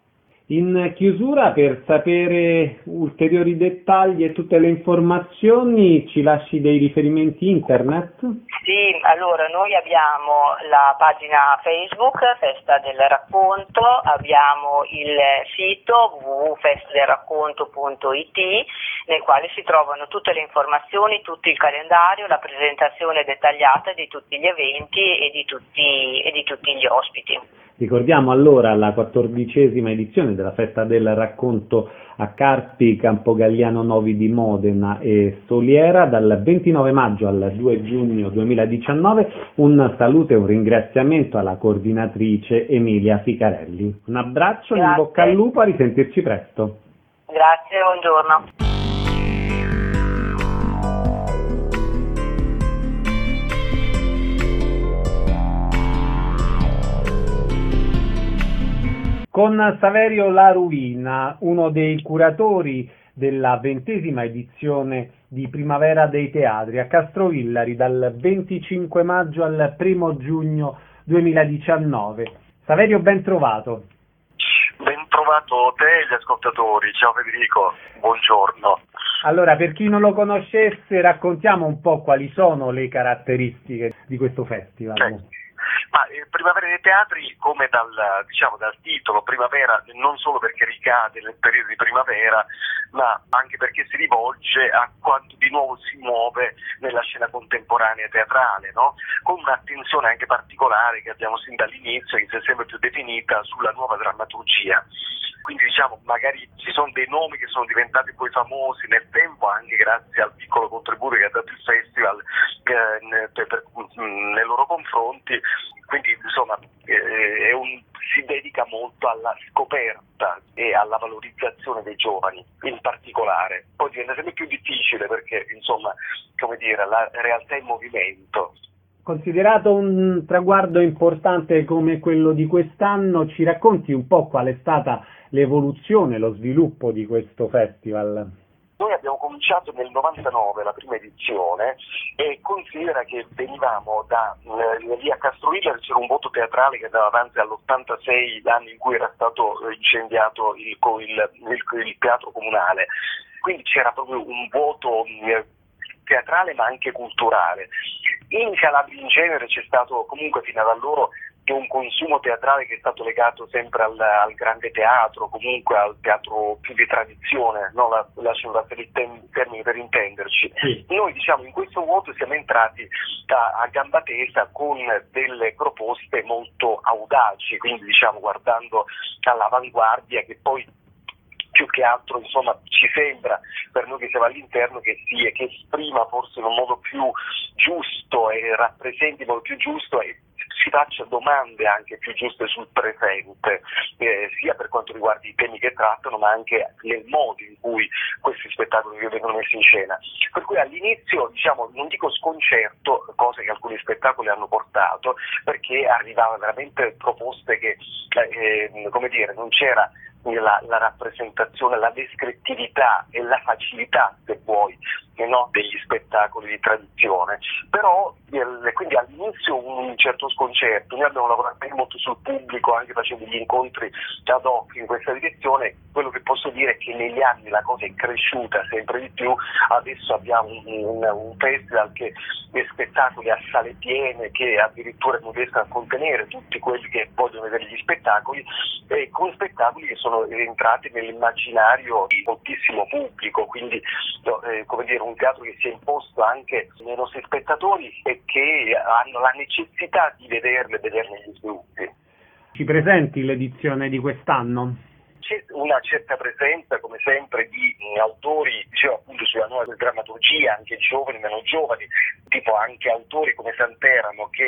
In chiusura, per sapere ulteriori dettagli e tutte le informazioni, ci lasci dei riferimenti internet? Sì, allora noi abbiamo la pagina Facebook Festa del Racconto, abbiamo il sito w w w punto festa del racconto punto i t nel quale si trovano tutte le informazioni, tutto il calendario, la presentazione dettagliata di tutti gli eventi e di tutti, e di tutti gli ospiti. Ricordiamo allora la quattordicesima edizione della Festa del Racconto a Carpi, Campogalliano Novi di Modena e Soliera dal ventinove maggio al due giugno duemiladiciannove. Un saluto e un ringraziamento alla coordinatrice Emilia Ficarelli. Un abbraccio, in bocca al lupo, a risentirci presto. Grazie, buongiorno. Con Saverio La Ruina, uno dei curatori della ventesima edizione di Primavera dei Teatri a Castrovillari dal venticinque maggio al primo giugno duemiladiciannove. Saverio, ben trovato. Ben trovato te e gli ascoltatori. Ciao Federico, buongiorno. Allora, per chi non lo conoscesse, raccontiamo un po' quali sono le caratteristiche di questo festival. Certo. Ma eh, Primavera dei Teatri, come dal, diciamo, dal titolo, primavera non solo perché ricade nel periodo di primavera, ma anche perché si rivolge a quanto di nuovo si muove nella scena contemporanea teatrale, no? Con un'attenzione anche particolare che abbiamo sin dall'inizio, che si è sempre più definita, sulla nuova drammaturgia. Quindi diciamo, magari ci sono dei nomi che sono diventati poi famosi nel tempo anche grazie al piccolo contributo che ha dato il festival eh, per, per, nei loro confronti, quindi insomma eh, è un, si dedica molto alla scoperta e alla valorizzazione dei giovani in particolare. Poi diventa sempre più difficile perché insomma, come dire, la realtà è in movimento. Considerato un traguardo importante come quello di quest'anno, ci racconti un po' qual è stata l'evoluzione, lo sviluppo di questo festival? Noi abbiamo cominciato nel novantanove la prima edizione e considera che venivamo da eh, lì a Castrovillari, c'era un voto teatrale che andava avanti all'ottantasei, anni in cui era stato incendiato il, il, il, il teatro comunale, quindi c'era proprio un vuoto eh, teatrale ma anche culturale. In Calabria in genere c'è stato comunque fino ad allora un consumo teatrale che è stato legato sempre al, al grande teatro, comunque al teatro più di tradizione, no? La, lascio passare il tem- termine per intenderci. Sì. Noi diciamo in questo vuoto siamo entrati a, a gamba tesa con delle proposte molto audaci, quindi diciamo guardando all'avanguardia, che poi più che altro insomma ci sembra per noi che siamo all'interno che sia che esprima forse in un modo più giusto e rappresenti in modo più giusto e si si faccia domande anche più giuste sul presente, eh, sia per quanto riguarda i temi che trattano, ma anche nel modo in cui questi spettacoli vengono messi in scena. Per cui all'inizio, diciamo, non dico sconcerto, cose che alcuni spettacoli hanno portato, perché arrivavano veramente proposte che, eh, come dire, non c'era La, la rappresentazione, la descrittività e la facilità, se vuoi, eh no, degli spettacoli di tradizione, però eh, quindi all'inizio un certo sconcerto. Noi abbiamo lavorato molto sul pubblico, anche facendo gli incontri ad hoc in questa direzione. Quello che posso dire è che negli anni la cosa è cresciuta sempre di più. Adesso abbiamo un, un, un festival che ha spettacoli a sale piene, che addirittura non riescono a contenere tutti quelli che vogliono vedere gli spettacoli, e con spettacoli che sono entrati nell'immaginario di moltissimo pubblico, quindi eh, come dire, un teatro che si è imposto anche nei nostri spettatori e che hanno la necessità di vederle e vederne gli sviluppi. Ci presenti l'edizione di quest'anno? C'è una certa presenza, come sempre, di eh, autori, dicevo appunto, sulla nuova drammaturgia, anche giovani, meno giovani, tipo anche autori come Santeramo, che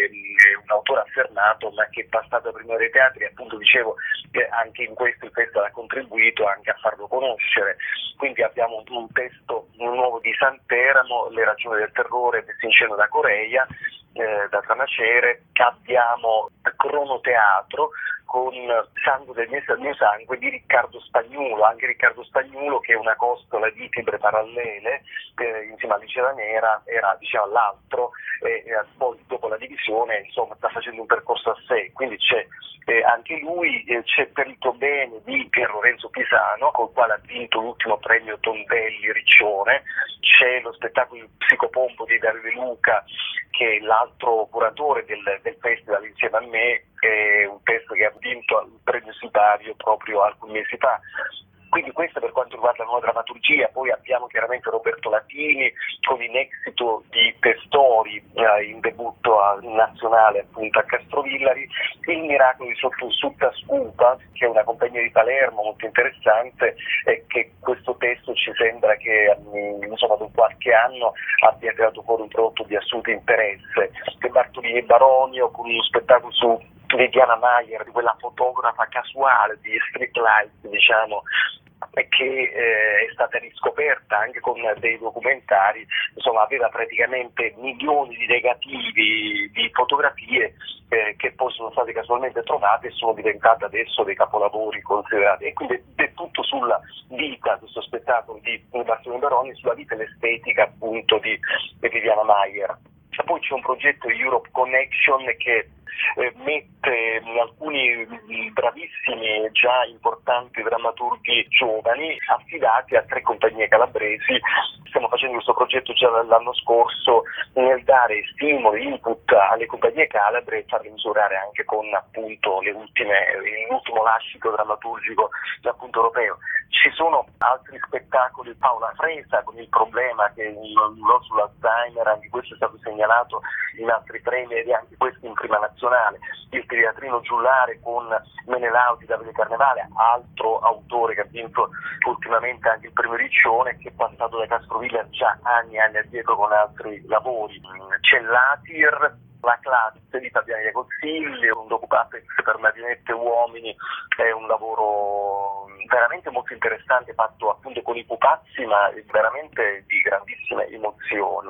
è un autore affermato ma che è passato prima dei teatri, e appunto dicevo che anche in questo il testo ha contribuito anche a farlo conoscere. Quindi abbiamo un testo nuovo di Santeramo, Le ragioni del terrore, messo in scena da Coreia, eh, da Tramacere. Abbiamo Cronoteatro con Sangue del mio, del mio sangue di Riccardo Spagnuolo, anche Riccardo Spagnuolo, che è una costola di Tibre parallele, eh, insieme a Lice Nera, era, diciamo, all'altro, e eh, poi dopo la divisione, insomma, sta facendo un percorso a sé, quindi c'è eh, anche lui, eh, c'è Perito Bene di Pier Lorenzo Pisano, col quale ha vinto l'ultimo premio Tondelli Riccione, c'è lo spettacolo Il Psicopompo di Davide Luca, che è l'altro curatore del, del festival insieme a me, è un testo che ha vinto il premio Sipario proprio alcuni mesi fa. Quindi questo per quanto riguarda la nuova drammaturgia. Poi abbiamo chiaramente Roberto Latini con In Exito di Testori, eh, in debutto a, nazionale appunto a Castrovillari, Il miracolo di Sotto Sutta Scupa, che è una compagnia di Palermo molto interessante, e che questo testo ci sembra che insomma dopo qualche anno abbia creato fuori un prodotto di assoluto interesse. Che Bartolini e Baronio con uno spettacolo su di Diana Maier, di quella fotografa casuale di Street Light, diciamo, che eh, è stata riscoperta anche con dei documentari, insomma aveva praticamente milioni di negativi di fotografie eh, che poi sono state casualmente trovate e sono diventate adesso dei capolavori considerati. E quindi è tutto sulla vita, questo spettacolo di Bartolomeo Baroni, sulla vita e l'estetica appunto di, di Viviana Maier. E poi c'è un progetto Europe Connection che eh, mette alcuni bravissimi, già importanti drammaturghi giovani affidati a tre compagnie calabresi. Stiamo facendo questo progetto già dall'anno scorso nel dare stimoli, input alle compagnie calabre e farli misurare anche con appunto le ultime, l'ultimo lascito drammaturgico appunto europeo. Ci sono altri spettacoli, Paola Fresa con Il problema, che è un sull'Alzheimer, anche questo è stato segnalato in altri premi ed è anche questo in prima nazionale. Il Teatrino Giullare con Menelao di Davide Carnevale, altro autore che ha vinto ultimamente anche il premio Riccione, che è passato da Castrovillari già anni e anni addietro con altri lavori. C'è l'Atir, La classe di Fabiani Consigli, un docupapex per marionette e uomini, è un lavoro veramente molto interessante, fatto appunto con i pupazzi, ma veramente di grandissime emozioni.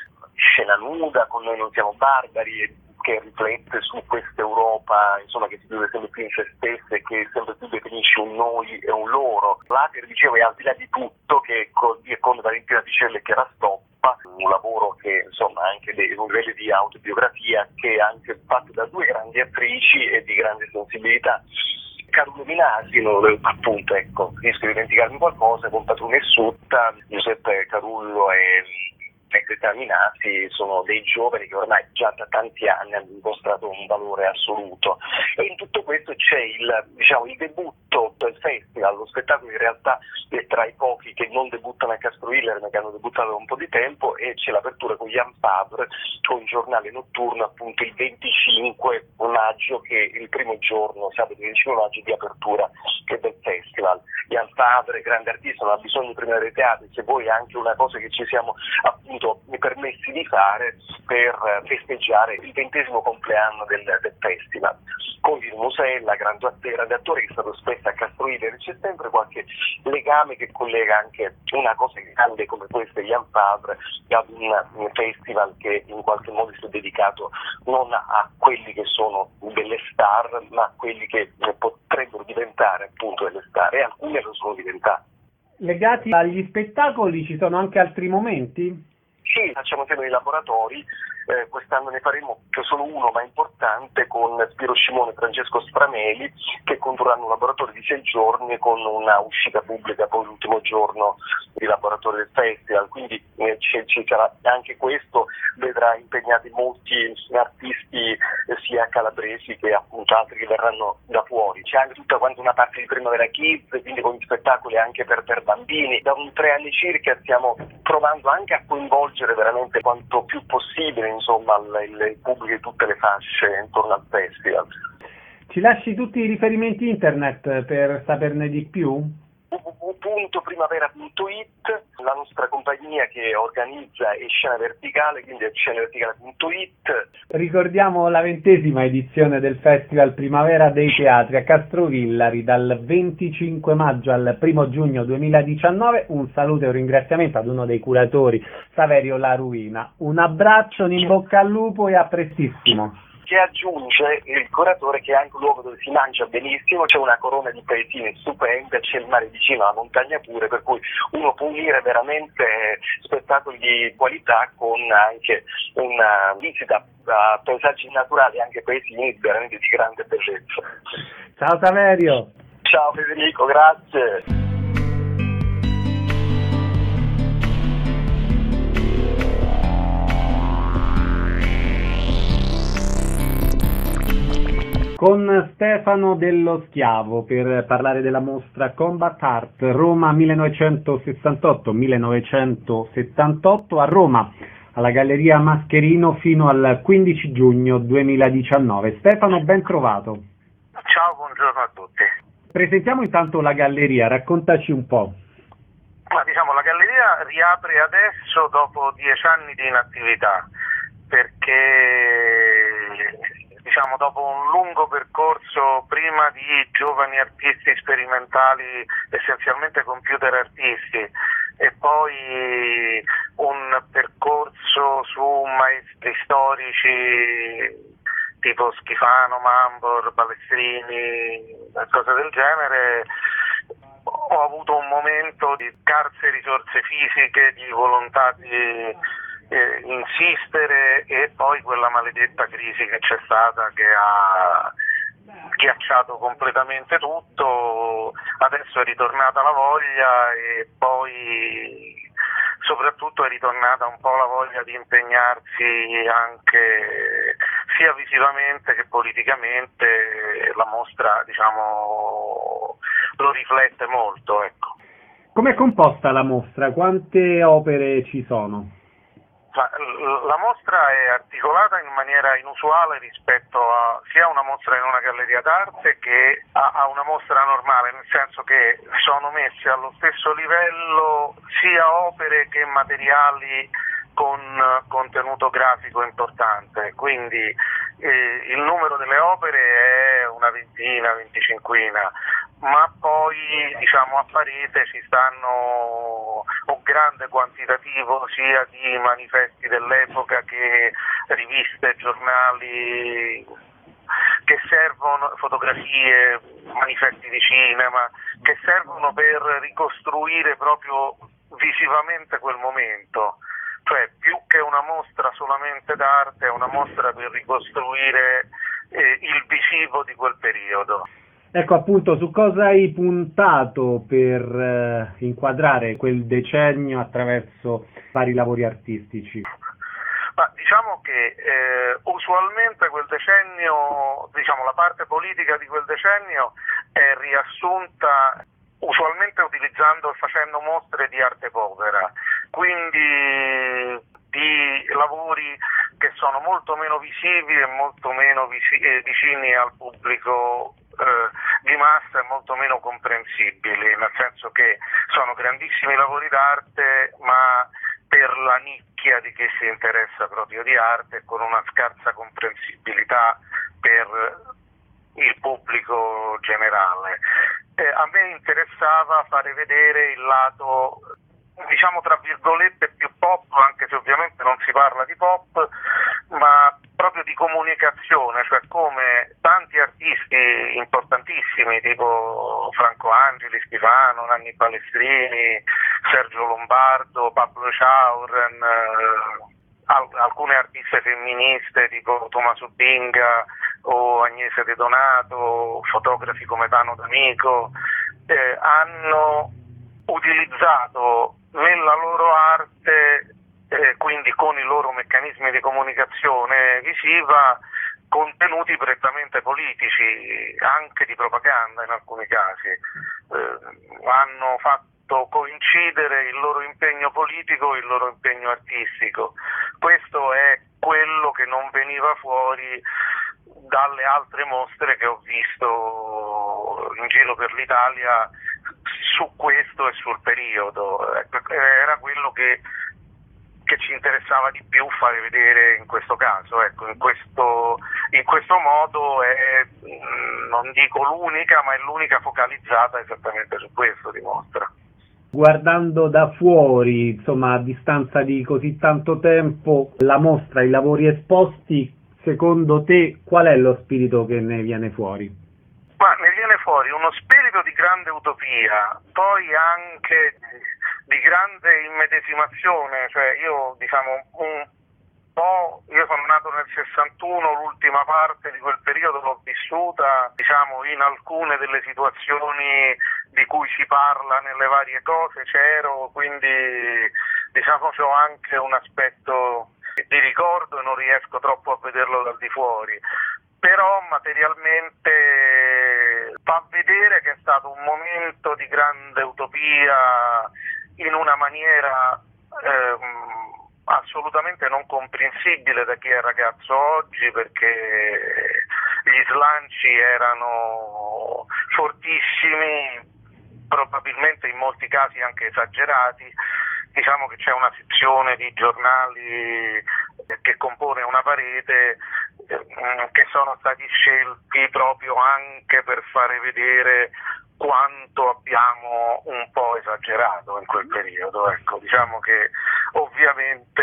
Scena nuda con Noi non siamo barbari, che riflette su questa Europa, insomma, che si chiude sempre più in se stessa e che sempre più definisce un noi e un loro. L'Atir, dicevo, è Al di là di tutto, che è con, con Valentina Picelli e Chiara Stoppa, un lavoro che insomma ha anche dei livelli di autobiografia, che è anche fatto da due grandi attrici e di grande sensibilità. Carlo Minasi, appunto, ecco, rischio di dimenticarmi qualcosa, con Patrone e Sutta, Giuseppe Carullo e e Cristiano Minasi sono dei giovani che ormai già da tanti anni hanno dimostrato un valore assoluto. E in tutto questo c'è il, diciamo, il debutto del festival, lo spettacolo in realtà è tra i pochi che non debuttano a Castrovillari, ma che hanno debuttato da un po' di tempo, e c'è l'apertura con Jan Fabre, con giornale notturno appunto il venticinque maggio, che è il primo giorno, sabato venticinque maggio, di apertura del festival. Jan Fabre, grande artista, non ha bisogno di prima dei teatri, se vuoi è anche una cosa che ci siamo appunto appunto permessi di fare per festeggiare il ventesimo compleanno del, del festival. Con il museo, la Gran Redattore, che è stato spesso a Castrovilleri, c'è sempre qualche legame che collega anche una cosa grande come questa di Alpadre ad un festival che in qualche modo si è dedicato non a quelli che sono delle star, ma a quelli che potrebbero diventare appunto delle star, e alcune lo sono diventate. Legati agli spettacoli ci sono anche altri momenti? Sì, facciamo sempre dei laboratori, eh, quest'anno ne faremo solo uno ma importante con Spiro Scimone e Francesco Strameli, che condurranno un laboratorio di sei giorni con una uscita pubblica poi l'ultimo giorno di laboratorio del festival, quindi eh, ci, ci sarà anche questo, vedrà impegnati molti artisti eh, sia calabresi che appunto altri che verranno da fuori. C'è anche tutta quanta una parte di Primavera Kids, quindi con spettacoli anche per, per bambini. Da un tre anni circa stiamo provando anche a coinvolgere veramente quanto più possibile insomma il, il pubblico di tutte le fasce intorno al festival. Ci lasci tutti i riferimenti internet per saperne di più? w w w punto primavera punto i t, la nostra compagnia che organizza è Scena Verticale, quindi è scena verticale punto i t. Ricordiamo la ventesima edizione del Festival Primavera dei Teatri a Castrovillari dal venticinque maggio al primo giugno duemiladiciannove. Un saluto e un ringraziamento ad uno dei curatori, Saverio Laruina. Un abbraccio, un in bocca al lupo e a prestissimo. Che aggiunge il curatore che è anche un luogo dove si mangia benissimo, c'è una corona di paesini stupenda, c'è il mare vicino, la montagna pure, per cui uno può unire veramente spettacoli di qualità con anche una visita a paesaggi naturali, anche paesini veramente di grande bellezza. Ciao Saverio! Ciao Federico, grazie! Con Stefano Dello Schiavo per parlare della mostra Combat Art Roma millenovecentosessantotto millenovecentosettantotto a Roma, alla Galleria Mascherino fino al quindici giugno duemiladiciannove. Stefano, ben trovato. Ciao, buongiorno a tutti. Presentiamo intanto la galleria, raccontaci un po'. Ma diciamo, la galleria riapre adesso dopo dieci anni di inattività, perché diciamo dopo un lungo percorso prima di giovani artisti sperimentali, essenzialmente computer artisti, e poi un percorso su maestri storici tipo Schifano, Mambor, Balestrini, cose del genere, ho avuto un momento di scarse risorse fisiche, di volontà di Eh, insistere, e poi quella maledetta crisi che c'è stata che ha schiacciato completamente tutto. Adesso è ritornata la voglia e poi soprattutto è ritornata un po' la voglia di impegnarsi anche sia visivamente che politicamente. La mostra, diciamo, lo riflette molto, ecco. Com'è composta la mostra? Quante opere ci sono? La mostra è articolata in maniera inusuale rispetto a sia una mostra in una galleria d'arte che a, a una mostra normale, nel senso che sono messe allo stesso livello sia opere che materiali con contenuto grafico importante, quindi eh, il numero delle opere è una ventina, venticinquina, ma poi diciamo a parete ci stanno un grande quantitativo sia di manifesti dell'epoca che riviste, giornali che servono, fotografie, manifesti di cinema, che servono per ricostruire proprio visivamente quel momento. Cioè, più che una mostra solamente d'arte, è una mostra per ricostruire eh, il visivo di quel periodo. Ecco, appunto, su cosa hai puntato per eh, inquadrare quel decennio attraverso vari lavori artistici? Ma diciamo che eh, usualmente quel decennio, diciamo la parte politica di quel decennio è riassunta usualmente utilizzando e facendo mostre di arte povera, quindi di lavori che sono molto meno visivi e molto meno visi- eh, vicini al pubblico eh, di massa e molto meno comprensibili, nel senso che sono grandissimi lavori d'arte ma per la nicchia di chi si interessa proprio di arte e con una scarsa comprensibilità per il pubblico generale. Eh, a me interessava fare vedere il lato, diciamo tra virgolette, più pop, anche se ovviamente non si parla di pop, ma proprio di comunicazione, cioè come tanti artisti importantissimi tipo Franco Angeli, Schifano, Nanni Balestrini, Sergio Lombardo, Pablo Ciauren, eh, al- alcune artiste femministe tipo Tommaso Binga o Agnese De Donato, fotografi come Tano D'Amico, eh, hanno utilizzato nella loro arte, eh, quindi con i loro meccanismi di comunicazione visiva, contenuti prettamente politici, anche di propaganda in alcuni casi. Eh, hanno fatto coincidere il loro impegno politico e il loro impegno artistico. Questo è quello che non veniva fuori dalle altre mostre che ho visto in giro per l'Italia su questo e sul periodo. Era quello che, che ci interessava di più fare vedere in questo caso. Ecco, in questo, in questo modo è, non dico l'unica, ma è l'unica focalizzata esattamente su questo di mostra. Guardando da fuori, insomma, a distanza di così tanto tempo, la mostra, i lavori esposti, secondo te qual è lo spirito che ne viene fuori? Ma ne viene fuori uno spirito di grande utopia, poi anche di grande immedesimazione, cioè io diciamo un po', io sono nato nel sessantuno, l'ultima parte di quel periodo l'ho vissuta, diciamo, in alcune delle situazioni di cui si parla nelle varie cose c'ero, quindi diciamo c'ho anche un aspetto di ricordo e non riesco troppo a vederlo dal di fuori, però materialmente fa vedere che è stato un momento di grande utopia in una maniera ehm, assolutamente non comprensibile da chi è ragazzo oggi, perché gli slanci erano fortissimi, probabilmente in molti casi anche esagerati. Diciamo che c'è una sezione di giornali che compone una parete eh, che sono stati scelti proprio anche per fare vedere quanto abbiamo un po' esagerato in quel periodo. Ecco, diciamo che ovviamente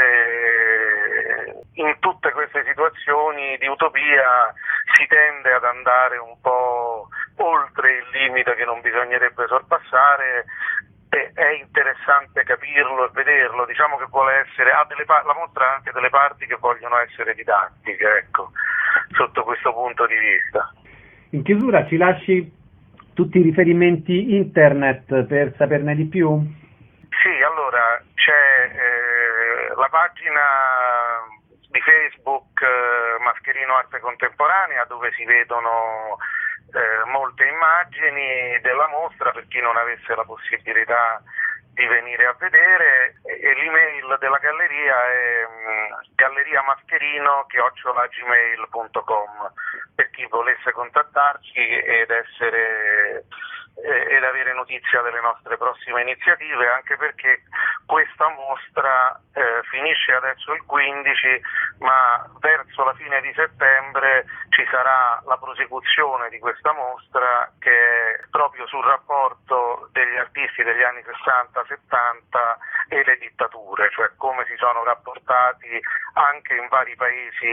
in tutte queste situazioni di utopia si tende ad andare un po' oltre il limite che non bisognerebbe sorpassare. È interessante capirlo e vederlo, diciamo che vuole essere, ha delle la mostra ha anche delle parti che vogliono essere didattiche, ecco, sotto questo punto di vista. In chiusura ci lasci tutti i riferimenti internet per saperne di più? Sì, allora c'è eh, la pagina di Facebook eh, Mascherino Arte Contemporanea, dove si vedono Eh, molte immagini della mostra per chi non avesse la possibilità di venire a vedere, e, e l'email della galleria è um, galleriamascherino chiocciola gmail punto com per chi volesse contattarci ed essere ed avere notizia delle nostre prossime iniziative, anche perché questa mostra eh, finisce adesso il quindici, ma verso la fine di settembre ci sarà la prosecuzione di questa mostra, che è proprio sul rapporto degli artisti degli anni sessanta settanta e le dittature, cioè come si sono rapportati anche in vari paesi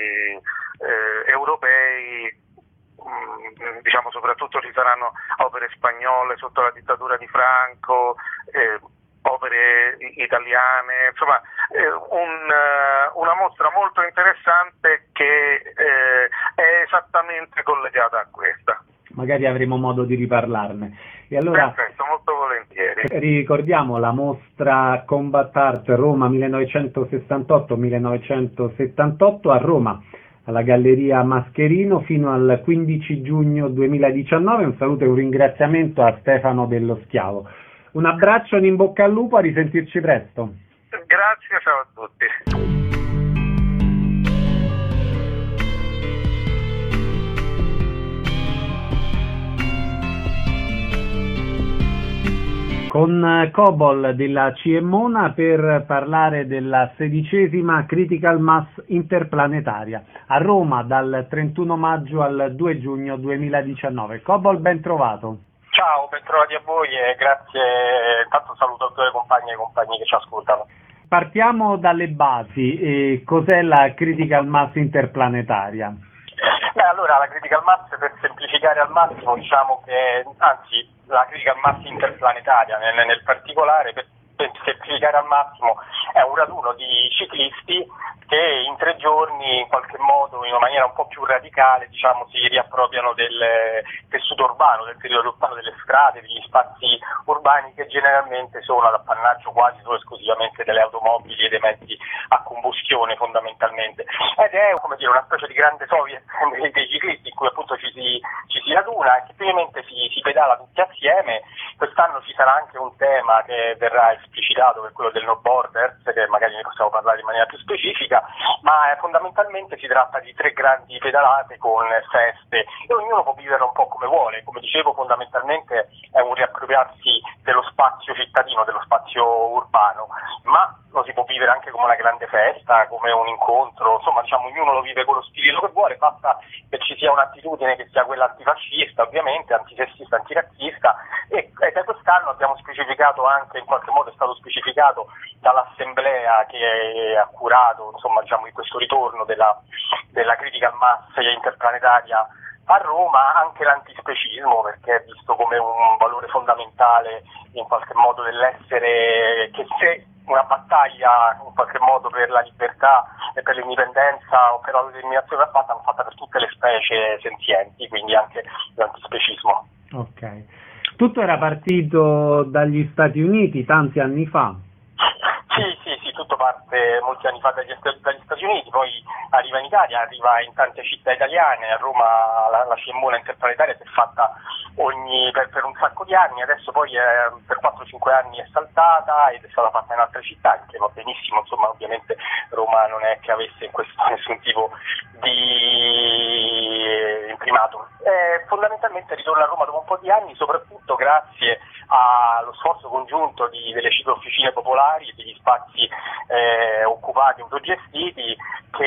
eh, europei. Diciamo soprattutto ci saranno opere spagnole sotto la dittatura di Franco, eh, opere italiane, insomma eh, un, una mostra molto interessante che eh, è esattamente collegata a questa. Magari avremo modo di riparlarne. E allora, perfetto, molto volentieri. Ricordiamo la mostra Combat Art Roma millenovecentosessantotto millenovecentosettantotto a Roma, alla Galleria Mascherino, fino al quindici giugno duemiladiciannove. Un saluto e un ringraziamento a Stefano Dello Schiavo. Un abbraccio, un in bocca al lupo, a risentirci presto. Grazie, ciao a tutti. con Cobol della Ciemona per parlare della sedicesima Critical Mass Interplanetaria a Roma dal trentuno maggio al due giugno duemiladiciannove. Cobol, ben trovato. Ciao, ben trovati a voi e grazie, intanto saluto a tutte le compagne e compagni che ci ascoltano. Partiamo dalle basi, eh, cos'è la Critical Mass Interplanetaria? Beh, allora la Critical Mass, per semplificare al massimo, diciamo che, anzi, la Critical Mass Interplanetaria nel, nel particolare, per, per semplificare al massimo, è un raduno di ciclisti che in tre giorni, in qualche modo, in una maniera un po' più radicale, diciamo, si riappropriano del tessuto urbano, del territorio urbano, delle strade, degli spazi urbani che generalmente sono l'appannaggio quasi solo esclusivamente delle automobili e dei mezzi a combustione fondamentalmente. Ed è, come dire, una specie di grande soviet dei ciclisti in cui appunto ci si, ci si raduna e che ovviamente si, si pedala tutti assieme. Quest'anno ci sarà anche un tema che verrà esplicitato, per quello del no borders, che magari ne possiamo parlare in maniera più specifica, ma eh, fondamentalmente si tratta di tre grandi pedalate con feste e ognuno può vivere un po' come vuole. Come dicevo, fondamentalmente è un riappropriarsi dello spazio cittadino, dello spazio urbano, ma lo si può vivere anche come una grande festa, come un incontro, insomma, diciamo, ognuno lo vive con lo stile che vuole, basta che ci sia un'attitudine che sia quella antifascista, ovviamente, antisessista, antirazzista, e, e da quest'anno abbiamo specificato anche, in qualche modo è stato specificato dall'assemblea che ha curato, insomma, diciamo, di questo ritorno della, della Critical Mass Interplanetaria a Roma, anche l'antispecismo, perché è visto come un valore fondamentale in qualche modo dell'essere, che se una battaglia in qualche modo per la libertà e per l'indipendenza o per la determinazione va fatta, va fatta per tutte le specie senzienti, quindi anche l'antispecismo. Ok. Tutto era partito dagli Stati Uniti tanti anni fa. Sì, sì, sì, tutto parte molti anni fa dagli, dagli Stati Uniti, poi arriva in Italia, arriva in tante città italiane. A Roma la, la Ciemona Interplanetaria si è fatta ogni, per, per un sacco di anni, adesso poi è, per quattro cinque anni è saltata ed è stata fatta in altre città, che va benissimo, insomma, ovviamente Roma non è che avesse in questo nessun tipo di imprimato. Eh, fondamentalmente ritorna a Roma dopo un po' di anni, soprattutto grazie allo sforzo congiunto di, delle ciclofficine popolari e degli spazi eh, occupati, autogestiti,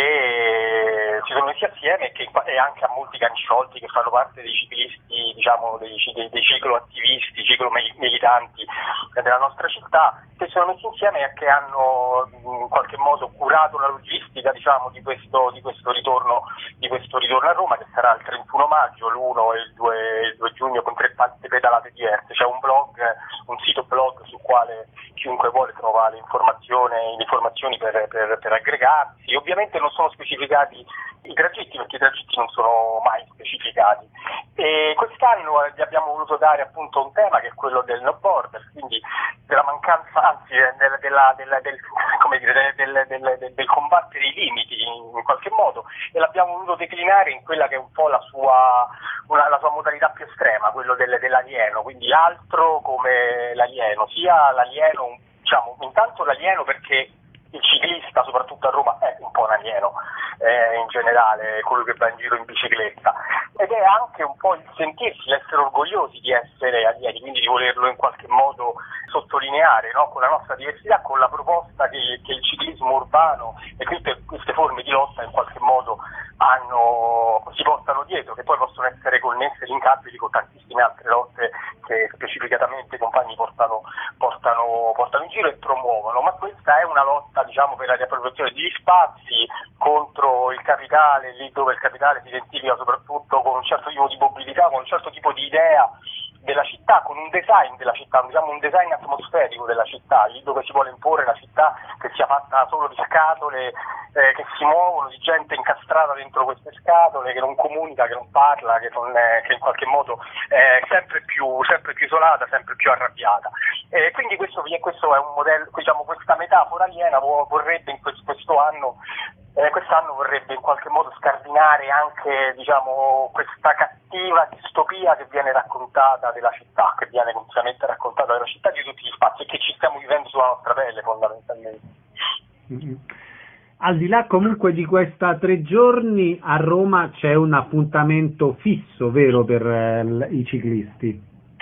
che si sono messi assieme e, che, e anche a molti canciolti che fanno parte dei ciclisti, diciamo, dei, dei, dei cicloattivisti, ciclomilitanti della nostra città, che si sono messi insieme e che hanno in qualche modo curato la logistica, diciamo, di questo, di questo ritorno di questo ritorno a Roma, che sarà il trentuno maggio, l'uno e il due, il due giugno, con tre pedalate diverse. C'è un blog, un sito blog sul quale chiunque vuole trova le informazioni, le informazioni per, per, per aggregarsi. Ovviamente non sono specificati i tragitti, perché i tragitti non sono mai specificati. E quest'anno gli abbiamo voluto dare appunto un tema che è quello del no border, quindi della mancanza, anzi del, della, della, del, come dire, del, del, del, del combattere i limiti in, in qualche modo, e l'abbiamo voluto declinare in quella che è un po' la sua, una, la sua modalità più estrema, quello del, dell'alieno, quindi altro come l'alieno, sia l'alieno, diciamo, intanto l'alieno perché il ciclista, soprattutto a Roma, è un po' un alieno, eh, in generale, quello che va in giro in bicicletta, ed è anche un po' il sentirsi, l'essere orgogliosi di essere alieni, quindi di volerlo in qualche modo sottolineare, no? Con la nostra diversità, con la proposta che, che il ciclismo urbano e queste, queste forme di lotta in qualche modo hanno, si portano dietro, che poi possono essere connesse e linkabili con tantissime altre lotte che specificatamente i compagni portano, portano, portano in giro e promuovono, ma questa è una lotta, diciamo, per la riappropriazione degli spazi contro il capitale, lì dove il capitale si identifica soprattutto con un certo tipo di mobilità, con un certo tipo di idea della città, con un design della città, diciamo un design atmosferico della città, lì dove si vuole imporre la città che sia fatta solo di scatole eh, che si muovono, di gente incastrata dentro queste scatole, che non comunica, che non parla, che, non è, che in qualche modo è sempre più, sempre più isolata, sempre più arrabbiata. E quindi questo, questo è un modello, diciamo, questa metafora aliena vorrebbe in questo, questo anno Eh, quest'anno vorrebbe in qualche modo scardinare anche, diciamo, questa cattiva distopia che viene raccontata della città, che viene continuamente raccontata della città, di tutti gli spazi, e che ci stiamo vivendo sulla nostra pelle fondamentalmente. Mm-hmm. Al di là comunque di questa tre giorni, a Roma c'è un appuntamento fisso, vero, per eh, i ciclisti?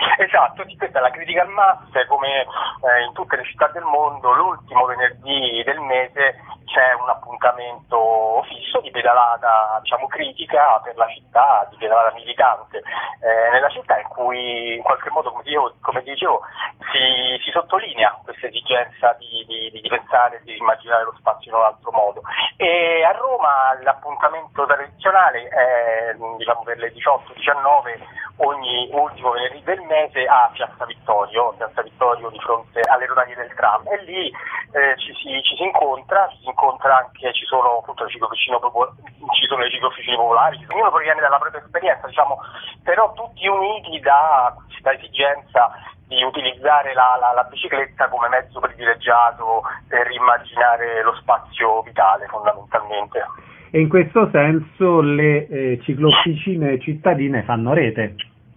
Esatto, sì, questa è la Critical Mass, come eh, in tutte le città del mondo, l'ultimo venerdì del mese c'è un appuntamento fisso di pedalata, diciamo, critica per la città, di pedalata militante eh, nella città, in cui in qualche modo, come dicevo, come dicevo si, si sottolinea questa esigenza di, di, di pensare, di immaginare lo spazio in un altro modo. E a Roma l'appuntamento tradizionale è, diciamo, per le diciotto diciannove ogni ultimo venerdì del mese a Piazza Vittorio, Piazza Vittorio di fronte alle rotaie del tram, e lì eh, ci, si, ci si incontra, ci si incontra anche, ci sono appunto le ciclofficine popolari, ci sono le ciclofficine popolari, ognuno proviene dalla propria esperienza, diciamo, però tutti uniti da questa esigenza di utilizzare la, la, la bicicletta come mezzo privilegiato per immaginare lo spazio vitale, fondamentalmente. E in questo senso le eh, ciclofficine cittadine fanno rete.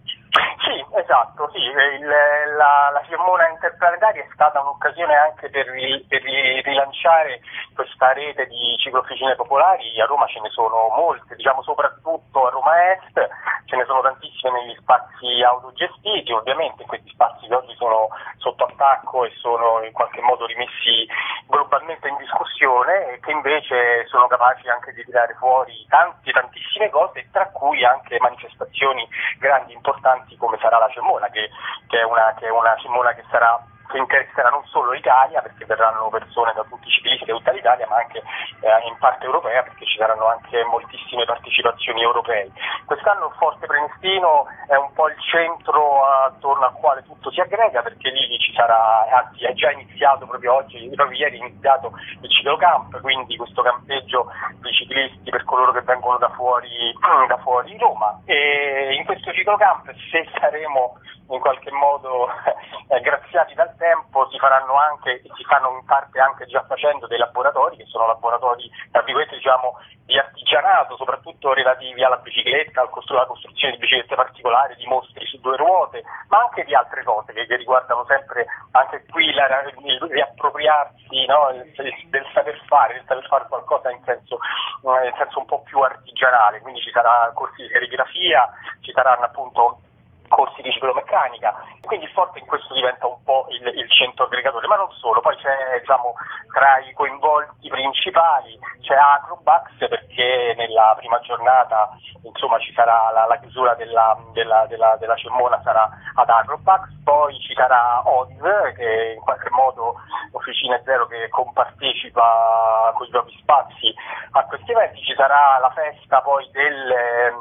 Sì, esatto, sì. Il, la, la Fiemmona Interplanetaria è stata un'occasione anche per, ri, per rilanciare questa rete di ciclofficine popolari. A Roma ce ne sono molte, diciamo soprattutto a Roma Est, ce ne sono tantissime negli spazi autogestiti, ovviamente questi spazi che oggi sono sotto attacco e sono in qualche modo rimessi globalmente in discussione, e che invece sono capaci anche di tirare fuori tante, tantissime cose, tra cui anche manifestazioni grandi, importanti, come sarà la Fiemmona, che, che è una, che è una Fiemmona che sarà che interesserà non solo l'Italia, perché verranno persone da tutti i ciclisti di tutta l'Italia, ma anche eh, in parte europea, perché ci saranno anche moltissime partecipazioni europee. Quest'anno il Forte Prenestino è un po' il centro attorno al quale tutto si aggrega, perché lì ci sarà, anzi è già iniziato proprio oggi, proprio ieri è iniziato il ciclocamp, quindi questo campeggio di ciclisti per coloro che vengono da fuori, da fuori Roma, e in questo ciclocamp, se saremo in qualche modo eh, graziati dal tempo, si faranno anche, si fanno in parte anche già facendo dei laboratori, che sono laboratori, tra virgolette, diciamo, di artigianato, soprattutto relativi alla bicicletta, alla costruzione di biciclette particolari, di mostri su due ruote, ma anche di altre cose che, che riguardano sempre anche qui la, il riappropriarsi, no, il, del saper fare, del saper fare qualcosa in senso, eh, in senso un po' più artigianale. Quindi ci sarà corsi di serigrafia, ci saranno appunto corsi di ciclomeccanica, quindi il Forte in questo diventa un po' il, il centro aggregatore, ma non solo, poi c'è, diciamo, tra i coinvolti principali c'è Acrobax, perché nella prima giornata, insomma, ci sarà la, la chiusura della, della, della, della Fiemmona sarà ad Acrobax, poi ci sarà O Z, che in qualche modo Officine Zero, che compartecipa con i propri spazi a questi eventi, ci sarà la festa poi del,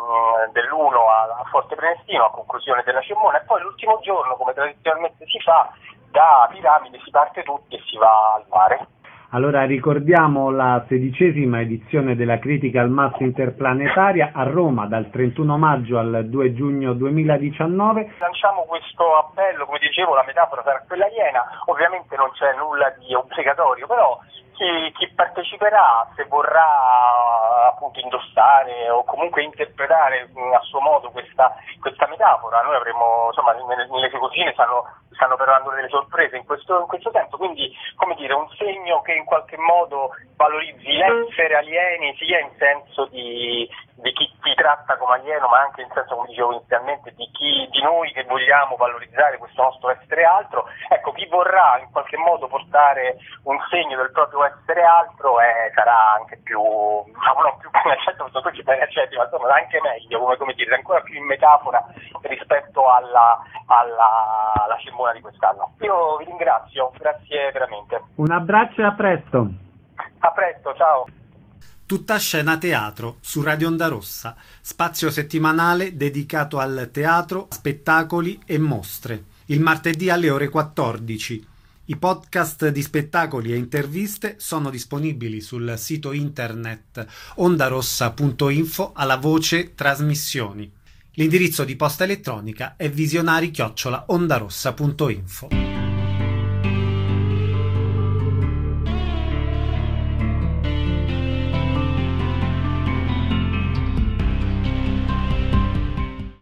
dell'uno a Forte Prenestino a conclusione della Fiemmona, e poi l'ultimo giorno, come tradizionalmente si fa, da Piramide si parte tutti e si va al mare. Allora ricordiamo la sedicesima edizione della Critical Mass Interplanetaria a Roma dal trentuno maggio al due giugno duemiladiciannove. Lanciamo questo appello, come dicevo, la metafora sarà quella iena, ovviamente non c'è nulla di obbligatorio, però chi, chi parteciperà, se vorrà appunto indossare o comunque interpretare a suo modo questa, questa metafora, noi avremo, insomma, nelle, nelle cosine stanno, stanno preparando delle sorprese in questo, in questo senso, quindi, come dire, un segno che in qualche modo valorizzi l'essere alieni, sia in senso di, di chi ti tratta come alieno, ma anche in senso, come dicevo inizialmente, di chi di noi che vogliamo valorizzare questo nostro essere altro. Ecco, chi vorrà in qualche modo portare un segno del proprio essere altro eh, sarà anche più, diciamo, non più ben accetto, non so più ben accetto, ma insomma anche meglio, come, come dire, ancora più in metafora rispetto alla, alla, alla Fiemmona di quest'anno. Io vi ringrazio, grazie veramente. Un abbraccio e a presto. A presto, ciao. Tutta scena teatro su Radio Onda Rossa, spazio settimanale dedicato al teatro, spettacoli e mostre. Il martedì alle ore quattordici. I podcast di spettacoli e interviste sono disponibili sul sito internet ondarossa punto info alla voce trasmissioni. L'indirizzo di posta elettronica è visionari chiocciola ondarossa punto info.